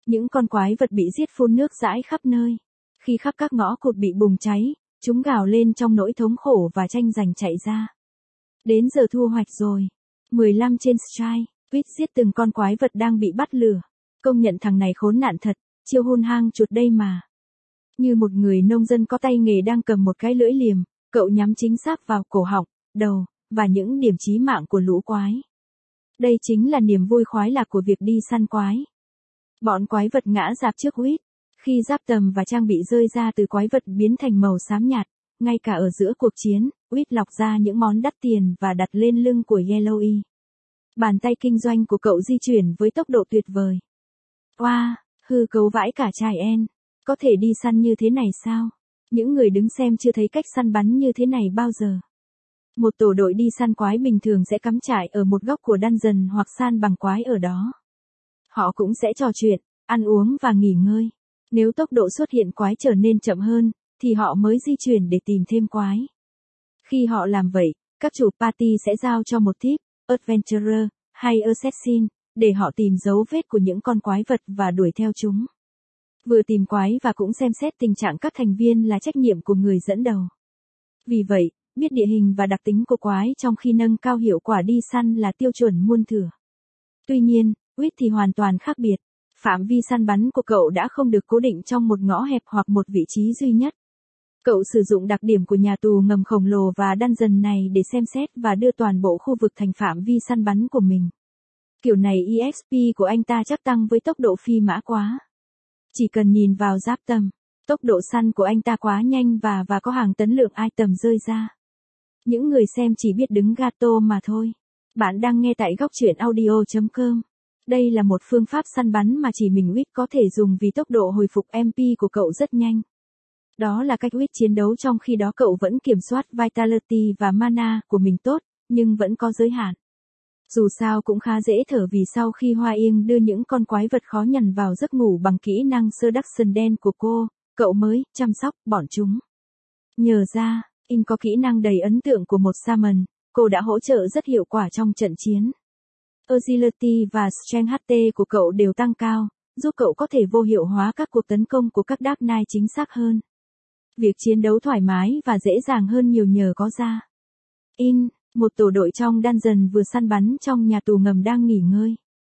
Những con quái vật bị giết phun nước dãi khắp nơi. Khi khắp các ngõ cụt bị bùng cháy, chúng gào lên trong nỗi thống khổ và tranh giành chạy ra. Đến giờ thu hoạch rồi. 15 trên strike, Quýt giết từng con quái vật đang bị bắt lửa. Công nhận thằng này khốn nạn thật, chiêu hôn hang chuột đây mà. Như một người nông dân có tay nghề đang cầm một cái lưỡi liềm, cậu nhắm chính xác vào cổ họng, đầu, và những điểm chí mạng của lũ quái. Đây chính là niềm vui khoái lạc của việc đi săn quái. Bọn quái vật ngã rạp trước Quýt. Khi giáp tầm và trang bị rơi ra từ quái vật biến thành màu xám nhạt, ngay cả ở giữa cuộc chiến, Quýt lọc ra những món đắt tiền và đặt lên lưng của Yellowy. Bàn tay kinh doanh của cậu di chuyển với tốc độ tuyệt vời. Wow, hư cấu vãi cả chài en. Có thể đi săn như thế này sao? Những người đứng xem chưa thấy cách săn bắn như thế này bao giờ. Một tổ đội đi săn quái bình thường sẽ cắm trại ở một góc của dungeon hoặc san bằng quái ở đó. Họ cũng sẽ trò chuyện, ăn uống và nghỉ ngơi. Nếu tốc độ xuất hiện quái trở nên chậm hơn, thì họ mới di chuyển để tìm thêm quái. Khi họ làm vậy, các chủ party sẽ giao cho một tip, adventurer, hay assassin, để họ tìm dấu vết của những con quái vật và đuổi theo chúng. Vừa tìm quái và cũng xem xét tình trạng các thành viên là trách nhiệm của người dẫn đầu. Vì vậy, biết địa hình và đặc tính của quái trong khi nâng cao hiệu quả đi săn là tiêu chuẩn muôn thuở. Tuy nhiên, Quýt thì hoàn toàn khác biệt. Phạm vi săn bắn của cậu đã không được cố định trong một ngõ hẹp hoặc một vị trí duy nhất. Cậu sử dụng đặc điểm của nhà tù ngầm khổng lồ và dungeon này để xem xét và đưa toàn bộ khu vực thành phạm vi săn bắn của mình. Kiểu này EXP của anh ta chắc tăng với tốc độ phi mã quá. Chỉ cần nhìn vào giáp tầm, tốc độ săn của anh ta quá nhanh và có hàng tấn lượng item rơi ra. Những người xem chỉ biết đứng gato mà thôi. Bạn đang nghe tại góc truyện audio.com. Đây là một phương pháp săn bắn mà chỉ mình Quýt có thể dùng vì tốc độ hồi phục MP của cậu rất nhanh. Đó là cách Quýt chiến đấu trong khi đó cậu vẫn kiểm soát Vitality và Mana của mình tốt, nhưng vẫn có giới hạn. Dù sao cũng khá dễ thở vì sau khi Hoa Yên đưa những con quái vật khó nhằn vào giấc ngủ bằng kỹ năng Seduction đen của cô, cậu mới chăm sóc bọn chúng. Nhờ ra, In có kỹ năng đầy ấn tượng của một Shaman, cô đã hỗ trợ rất hiệu quả trong trận chiến. Agility và Strength HT của cậu đều tăng cao, giúp cậu có thể vô hiệu hóa các cuộc tấn công của các Dark Knight chính xác hơn. Việc chiến đấu thoải mái và dễ dàng hơn nhiều nhờ có ra. In, một tổ đội trong dungeon vừa săn bắn trong nhà tù ngầm đang nghỉ ngơi.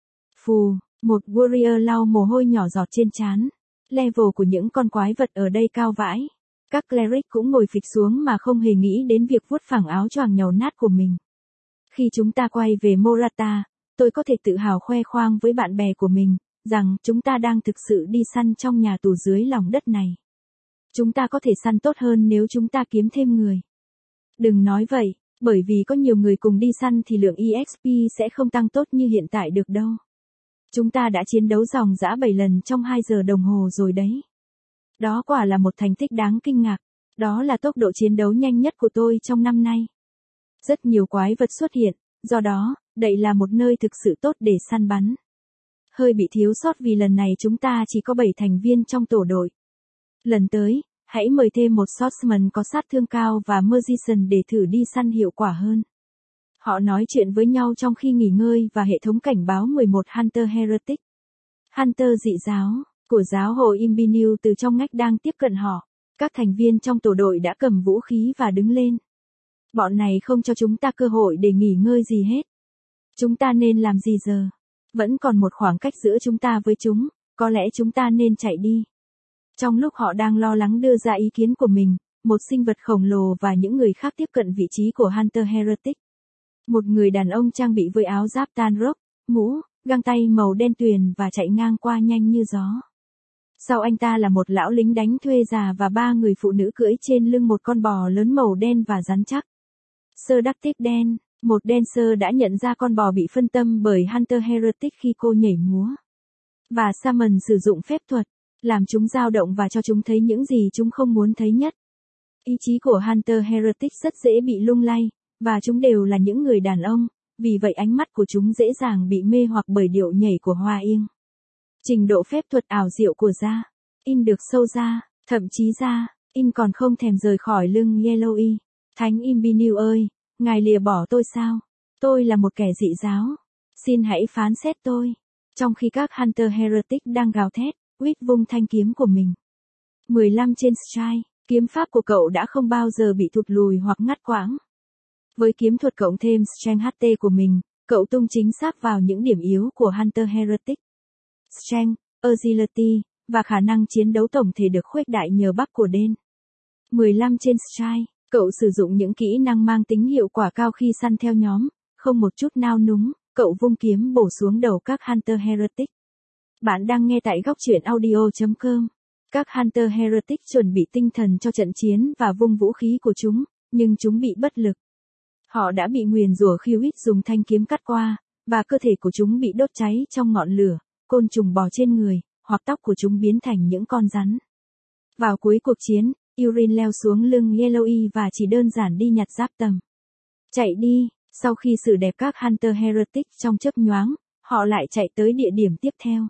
Phù, một warrior lau mồ hôi nhỏ giọt trên trán. Level của những con quái vật ở đây cao vãi. Các cleric cũng ngồi phịch xuống mà không hề nghĩ đến việc vuốt phẳng áo choàng nhàu nát của mình. Khi chúng ta quay về Morata, tôi có thể tự hào khoe khoang với bạn bè của mình, rằng chúng ta đang thực sự đi săn trong nhà tù dưới lòng đất này. Chúng ta có thể săn tốt hơn nếu chúng ta kiếm thêm người. Đừng nói vậy, bởi vì có nhiều người cùng đi săn thì lượng EXP sẽ không tăng tốt như hiện tại được đâu. Chúng ta đã chiến đấu ròng rã 7 lần trong 2 giờ đồng hồ rồi đấy. Đó quả là một thành tích đáng kinh ngạc. Đó là tốc độ chiến đấu nhanh nhất của tôi trong năm nay. Rất nhiều quái vật xuất hiện, do đó, đây là một nơi thực sự tốt để săn bắn. Hơi bị thiếu sót vì lần này chúng ta chỉ có 7 thành viên trong tổ đội. Lần tới, hãy mời thêm một swordsman có sát thương cao và magician để thử đi săn hiệu quả hơn. Họ nói chuyện với nhau trong khi nghỉ ngơi và hệ thống cảnh báo 11 Hunter Heretic. Hunter dị giáo, của giáo hội Imbinu từ trong ngách đang tiếp cận họ. Các thành viên trong tổ đội đã cầm vũ khí và đứng lên. Bọn này không cho chúng ta cơ hội để nghỉ ngơi gì hết. Chúng ta nên làm gì giờ? Vẫn còn một khoảng cách giữa chúng ta với chúng, có lẽ chúng ta nên chạy đi. Trong lúc họ đang lo lắng đưa ra ý kiến của mình, một sinh vật khổng lồ và những người khác tiếp cận vị trí của Hunter Heretic. Một người đàn ông trang bị với áo giáp tan rock, mũ, găng tay màu đen tuyền và chạy ngang qua nhanh như gió. Sau anh ta là một lão lính đánh thuê già và 3 người phụ nữ cưỡi trên lưng một con bò lớn màu đen và rắn chắc. Seductive đen, một dancer đã nhận ra con bò bị phân tâm bởi Hunter Heretic khi cô nhảy múa. Và Shaman sử dụng phép thuật, làm chúng dao động và cho chúng thấy những gì chúng không muốn thấy nhất. Ý chí của Hunter Heretic rất dễ bị lung lay, và chúng đều là những người đàn ông, vì vậy ánh mắt của chúng dễ dàng bị mê hoặc bởi điệu nhảy của Hoa Yên. Trình độ phép thuật ảo diệu của Ra, In được sâu ra, thậm chí Ra, In còn không thèm rời khỏi lưng Yellowy. Thánh Imbinu ơi, ngài lìa bỏ tôi sao? Tôi là một kẻ dị giáo. Xin hãy phán xét tôi. Trong khi các Hunter Heretic đang gào thét, Wit vung thanh kiếm của mình. 15 trên strike, kiếm pháp của cậu đã không bao giờ bị thụt lùi hoặc ngắt quãng. Với kiếm thuật cộng thêm Strength HT của mình, cậu tung chính xác vào những điểm yếu của Hunter Heretic. Strength, Agility, và khả năng chiến đấu tổng thể được khuếch đại nhờ bắp của Den. 15 trên strike, cậu sử dụng những kỹ năng mang tính hiệu quả cao khi săn theo nhóm, không một chút nao núng, cậu vung kiếm bổ xuống đầu các Hunter Heretic. Bạn đang nghe tại góc truyện audio.com. Các Hunter Heretic chuẩn bị tinh thần cho trận chiến và vung vũ khí của chúng, nhưng chúng bị bất lực. Họ đã bị nguyền rủa khi Wit dùng thanh kiếm cắt qua, và cơ thể của chúng bị đốt cháy trong ngọn lửa, côn trùng bò trên người, hoặc tóc của chúng biến thành những con rắn. Vào cuối cuộc chiến, Urin leo xuống lưng Yellowy và chỉ đơn giản đi nhặt giáp tầm. Chạy đi, sau khi xử đẹp các Hunter Heretic trong chớp nhoáng, họ lại chạy tới địa điểm tiếp theo.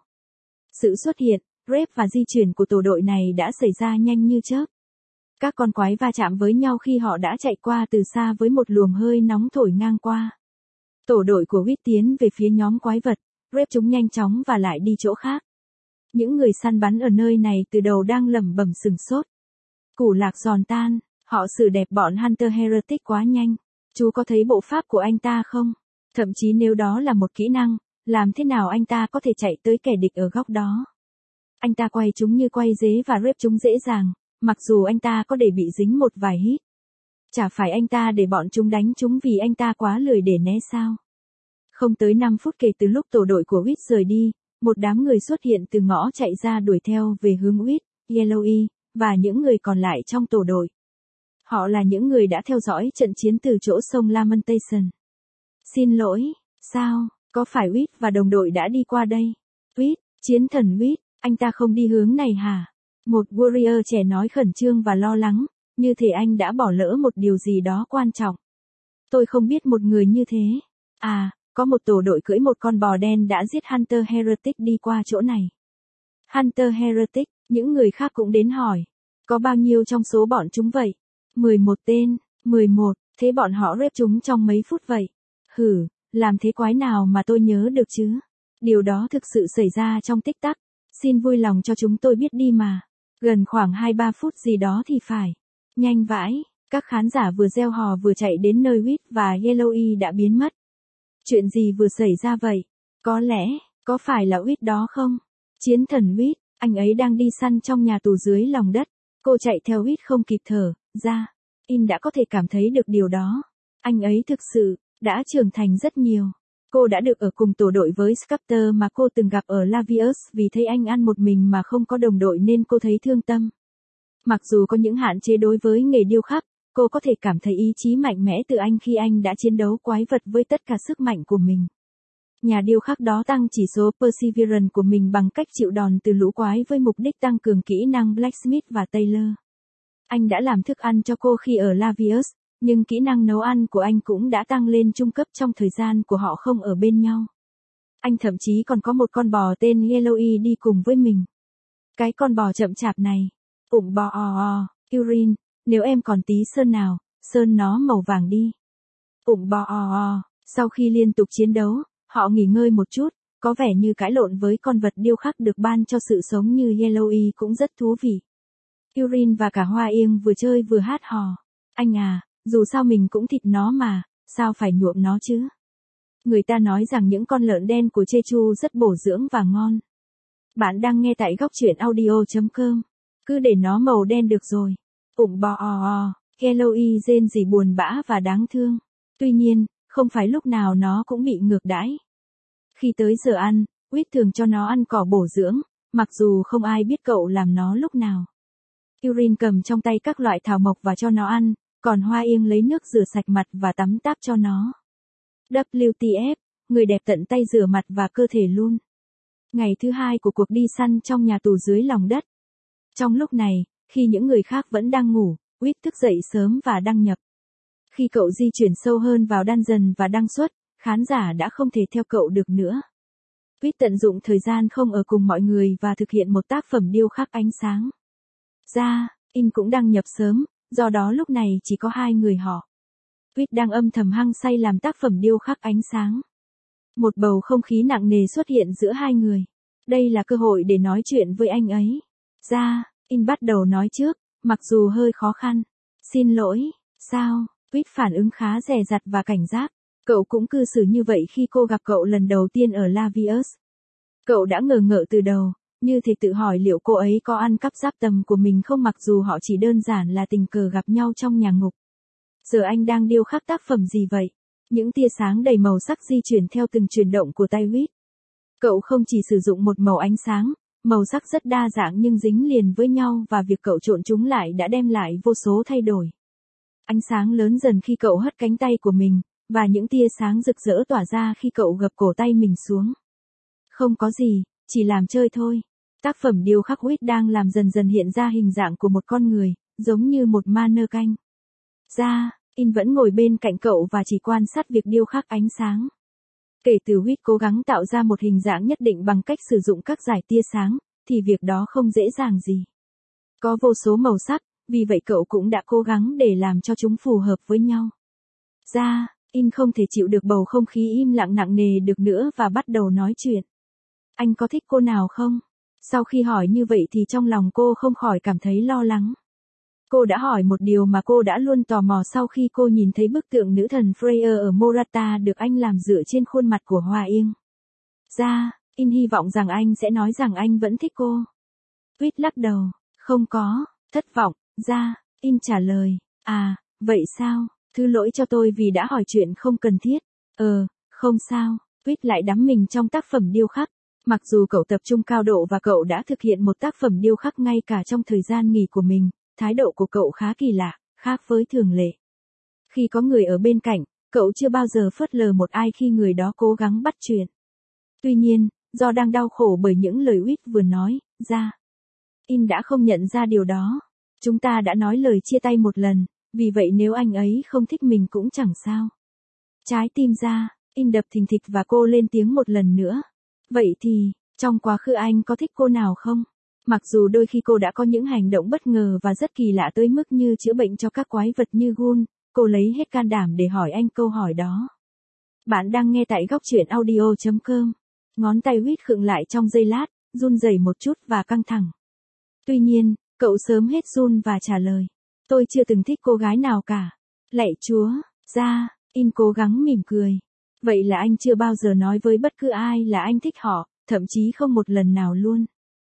Sự xuất hiện, rep và di chuyển của tổ đội này đã xảy ra nhanh như chớp. Các con quái va chạm với nhau khi họ đã chạy qua từ xa với một luồng hơi nóng thổi ngang qua. Tổ đội của Wit tiến về phía nhóm quái vật, rep chúng nhanh chóng và lại đi chỗ khác. Những người săn bắn ở nơi này từ đầu đang lẩm bẩm sừng sốt. Củ lạc giòn tan, họ xử đẹp bọn Hunter Heretic quá nhanh. Chú có thấy bộ pháp của anh ta không? Thậm chí nếu đó là một kỹ năng, làm thế nào anh ta có thể chạy tới kẻ địch ở góc đó? Anh ta quay chúng như quay dế và rep chúng dễ dàng, mặc dù anh ta có để bị dính một vài hit. Chả phải anh ta để bọn chúng đánh chúng vì anh ta quá lười để né sao? Không tới 5 phút kể từ lúc tổ đội của Wit rời đi, một đám người xuất hiện từ ngõ chạy ra đuổi theo về hướng Wit, Yellowy, và những người còn lại trong tổ đội. Họ là những người đã theo dõi trận chiến từ chỗ sông Lamentation. Xin lỗi, sao, có phải Wit và đồng đội đã đi qua đây? Wit, chiến thần Wit, anh ta không đi hướng này hả? Một warrior trẻ nói khẩn trương và lo lắng, như thể anh đã bỏ lỡ một điều gì đó quan trọng. Tôi không biết một người như thế. À, có một tổ đội cưỡi một con bò đen đã giết Hunter Heretic đi qua chỗ này. Hunter Heretic, những người khác cũng đến hỏi. Có bao nhiêu trong số bọn chúng vậy? 11 tên, 11, thế bọn họ rep chúng trong mấy phút vậy? Hử, làm thế quái nào mà tôi nhớ được chứ? Điều đó thực sự xảy ra trong tích tắc. Xin vui lòng cho chúng tôi biết đi mà. Gần khoảng 2-3 phút gì đó thì phải. Nhanh vãi, các khán giả vừa reo hò vừa chạy đến nơi Wit và Yellowy đã biến mất. Chuyện gì vừa xảy ra vậy? Có lẽ, có phải là Wit đó không? Chiến thần Wit, anh ấy đang đi săn trong nhà tù dưới lòng đất. Cô chạy theo Wit không kịp thở ra. In đã có thể cảm thấy được điều đó. Anh ấy thực sự đã trưởng thành rất nhiều. Cô đã được ở cùng tổ đội với Sculptor mà cô từng gặp ở Lavius vì thấy anh ăn một mình mà không có đồng đội nên cô thấy thương tâm. Mặc dù có những hạn chế đối với nghề điêu khắc, cô có thể cảm thấy ý chí mạnh mẽ từ anh khi anh đã chiến đấu quái vật với tất cả sức mạnh của mình. Nhà điêu khắc đó tăng chỉ số Perseverance của mình bằng cách chịu đòn từ lũ quái với mục đích tăng cường kỹ năng Blacksmith và Tailor. Anh đã làm thức ăn cho cô khi ở Lavius, nhưng kỹ năng nấu ăn của anh cũng đã tăng lên trung cấp trong thời gian của họ không ở bên nhau. Anh thậm chí còn có một con bò tên Yellowy đi cùng với mình. Cái con bò chậm chạp này. Ụng bò Urin, nếu em còn tí sơn nào, sơn nó màu vàng đi. Ụng bò sau khi liên tục chiến đấu, họ nghỉ ngơi một chút, có vẻ như cãi lộn với con vật điêu khắc được ban cho sự sống như Yellowy cũng rất thú vị. Urin và cả Hoa Yên vừa chơi vừa hát hò. Anh à, dù sao mình cũng thịt nó mà, sao phải nhuộm nó chứ? Người ta nói rằng những con lợn đen của Jeju rất bổ dưỡng và ngon. Bạn đang nghe tại góc truyện audio.com. Cứ để nó màu đen được rồi. Ụng bò Yellowy rên rỉ buồn bã và đáng thương. Tuy nhiên, không phải lúc nào nó cũng bị ngược đãi. Khi tới giờ ăn, Wit thường cho nó ăn cỏ bổ dưỡng, mặc dù không ai biết cậu làm nó lúc nào. Urin cầm trong tay các loại thảo mộc và cho nó ăn, còn Hoa Yên lấy nước rửa sạch mặt và tắm táp cho nó. WTF, người đẹp tận tay rửa mặt và cơ thể luôn. Ngày thứ 2 của cuộc đi săn trong nhà tù dưới lòng đất. Trong lúc này, khi những người khác vẫn đang ngủ, Wit thức dậy sớm và đăng nhập. Khi cậu di chuyển sâu hơn vào dungeon và đăng xuất, khán giả đã không thể theo cậu được nữa. Wit tận dụng thời gian không ở cùng mọi người và thực hiện một tác phẩm điêu khắc ánh sáng. In cũng đăng nhập sớm, do đó lúc này chỉ có 2 người họ. Wit đang âm thầm hăng say làm tác phẩm điêu khắc ánh sáng. Một bầu không khí nặng nề xuất hiện giữa hai người. Đây là cơ hội để nói chuyện với anh ấy. Ra, In bắt đầu nói trước, mặc dù hơi khó khăn. Xin lỗi, sao? Quýt phản ứng khá dè dặt và cảnh giác. Cậu cũng cư xử như vậy khi cô gặp cậu lần đầu tiên ở Lavius. Cậu đã ngờ ngợ từ đầu, như thể tự hỏi liệu cô ấy có ăn cắp giáp tầm của mình không, mặc dù họ chỉ đơn giản là tình cờ gặp nhau trong nhà ngục. Giờ anh đang điêu khắc tác phẩm gì vậy? Những tia sáng đầy màu sắc di chuyển theo từng chuyển động của tay Quýt. Cậu không chỉ sử dụng một màu ánh sáng, màu sắc rất đa dạng nhưng dính liền với nhau, và việc cậu trộn chúng lại đã đem lại vô số thay đổi. Ánh sáng lớn dần khi cậu hất cánh tay của mình, và những tia sáng rực rỡ tỏa ra khi cậu gập cổ tay mình xuống. Không có gì, chỉ làm chơi thôi. Tác phẩm điêu khắc Quýt đang làm dần dần hiện ra hình dạng của một con người, giống như một mannequin. Ra, In vẫn ngồi bên cạnh cậu và chỉ quan sát việc điêu khắc ánh sáng. Kể từ Quýt cố gắng tạo ra một hình dạng nhất định bằng cách sử dụng các dải tia sáng, thì việc đó không dễ dàng gì. Có vô số màu sắc, vì vậy cậu cũng đã cố gắng để làm cho chúng phù hợp với nhau. Ra, In không thể chịu được bầu không khí im lặng nặng nề được nữa và bắt đầu nói chuyện. Anh có thích cô nào không? Sau khi hỏi như vậy thì trong lòng cô không khỏi cảm thấy lo lắng. Cô đã hỏi một điều mà cô đã luôn tò mò sau khi cô nhìn thấy bức tượng nữ thần Freya ở Morata được anh làm dựa trên khuôn mặt của Hoa Yên. Ra, In hy vọng rằng anh sẽ nói rằng anh vẫn thích cô. Quýt lắc đầu, không có, thất vọng. Ra, In trả lời, à, vậy sao? Thứ lỗi cho tôi vì đã hỏi chuyện không cần thiết. Không sao. Quýt lại đắm mình trong tác phẩm điêu khắc. Mặc dù cậu tập trung cao độ và cậu đã thực hiện một tác phẩm điêu khắc ngay cả trong thời gian nghỉ của mình, thái độ của cậu khá kỳ lạ, khác với thường lệ. Khi có người ở bên cạnh, cậu chưa bao giờ phớt lờ một ai khi người đó cố gắng bắt chuyện. Tuy nhiên, do đang đau khổ bởi những lời Quýt vừa nói, Ra, In đã không nhận ra điều đó. Chúng ta đã nói lời chia tay một lần, vì vậy nếu anh ấy không thích mình cũng chẳng sao. Trái tim Ra, In đập thình thịch và cô lên tiếng một lần nữa. Vậy thì, trong quá khứ anh có thích cô nào không? Mặc dù đôi khi cô đã có những hành động bất ngờ và rất kỳ lạ tới mức như chữa bệnh cho các quái vật như Gun, cô lấy hết can đảm để hỏi anh câu hỏi đó. Bạn đang nghe tại góc truyện audio.com. Ngón tay Quýt khựng lại trong giây lát, run rẩy một chút và căng thẳng. Tuy nhiên, cậu sớm hết run và trả lời. Tôi chưa từng thích cô gái nào cả. Lạy Chúa, Ra, In cố gắng mỉm cười. Vậy là anh chưa bao giờ nói với bất cứ ai là anh thích họ, thậm chí không một lần nào luôn.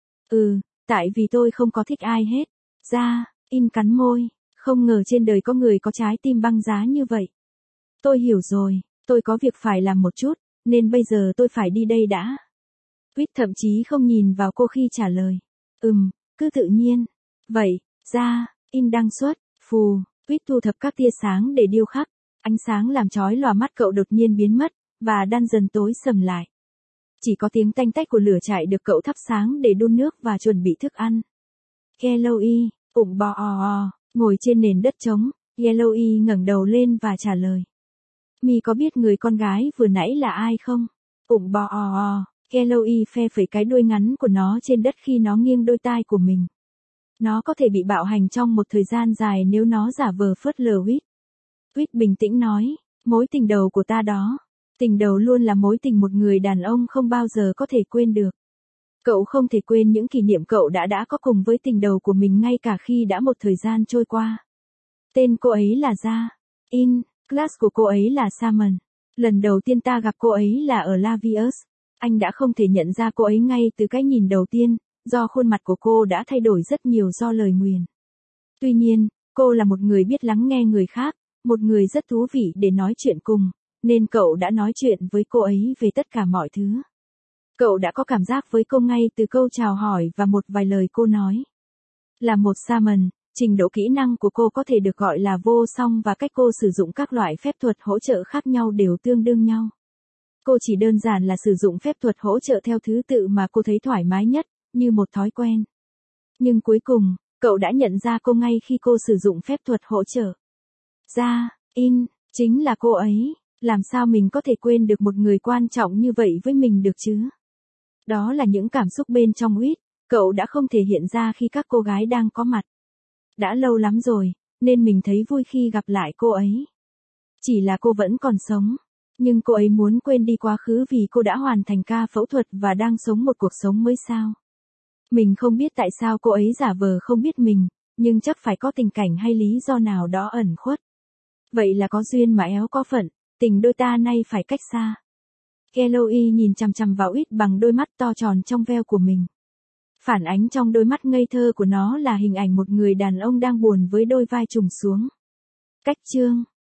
Tại vì tôi không có thích ai hết. Ra, In cắn môi, không ngờ trên đời có người có trái tim băng giá như vậy. Tôi hiểu rồi, tôi có việc phải làm một chút, nên bây giờ tôi phải đi đây đã. Quýt thậm chí không nhìn vào cô khi trả lời. Cứ tự nhiên. Vậy, Ra, In đăng xuất, Quýt thu thập các tia sáng để điêu khắc. Ánh sáng làm chói lòa mắt cậu đột nhiên biến mất, và đan dần tối sầm lại. Chỉ có tiếng tanh tách của lửa chạy được cậu thắp sáng để đun nước và chuẩn bị thức ăn. Yellowy, bò ngồi trên nền đất trống, Yellowy ngẩng đầu lên và trả lời. Mi có biết người con gái vừa nãy là ai không? Bò Yellowy phe phẩy cái đuôi ngắn của nó trên đất khi nó nghiêng đôi tai của mình. Nó có thể bị bạo hành trong một thời gian dài nếu nó giả vờ phớt lờ Quýt. Quýt bình tĩnh nói, mối tình đầu của ta đó. Tình đầu luôn là mối tình một người đàn ông không bao giờ có thể quên được. Cậu không thể quên những kỷ niệm cậu đã có cùng với tình đầu của mình ngay cả khi đã một thời gian trôi qua. Tên cô ấy là Ra, In, class của cô ấy là Salmon. Lần đầu tiên ta gặp cô ấy là ở Lavius. Anh đã không thể nhận ra cô ấy ngay từ cái nhìn đầu tiên, do khuôn mặt của cô đã thay đổi rất nhiều do lời nguyền. Tuy nhiên, cô là một người biết lắng nghe người khác, một người rất thú vị để nói chuyện cùng, nên cậu đã nói chuyện với cô ấy về tất cả mọi thứ. Cậu đã có cảm giác với cô ngay từ câu chào hỏi và một vài lời cô nói. Là một Salmon, trình độ kỹ năng của cô có thể được gọi là vô song và cách cô sử dụng các loại phép thuật hỗ trợ khác nhau đều tương đương nhau. Cô chỉ đơn giản là sử dụng phép thuật hỗ trợ theo thứ tự mà cô thấy thoải mái nhất, như một thói quen. Nhưng cuối cùng, cậu đã nhận ra cô ngay khi cô sử dụng phép thuật hỗ trợ. Ra, In, chính là cô ấy. Làm sao mình có thể quên được một người quan trọng như vậy với mình được chứ? Đó là những cảm xúc bên trong Quýt, cậu đã không thể hiện ra khi các cô gái đang có mặt. Đã lâu lắm rồi, nên mình thấy vui khi gặp lại cô ấy. Chỉ là cô vẫn còn sống. Nhưng cô ấy muốn quên đi quá khứ vì cô đã hoàn thành ca phẫu thuật và đang sống một cuộc sống mới sao. Mình không biết tại sao cô ấy giả vờ không biết mình, nhưng chắc phải có tình cảnh hay lý do nào đó ẩn khuất. Vậy là có duyên mà éo có phận, tình đôi ta nay phải cách xa. Eloy nhìn chằm chằm vào Ít bằng đôi mắt to tròn trong veo của mình. Phản ánh trong đôi mắt ngây thơ của nó là hình ảnh một người đàn ông đang buồn với đôi vai trùng xuống. Cách chương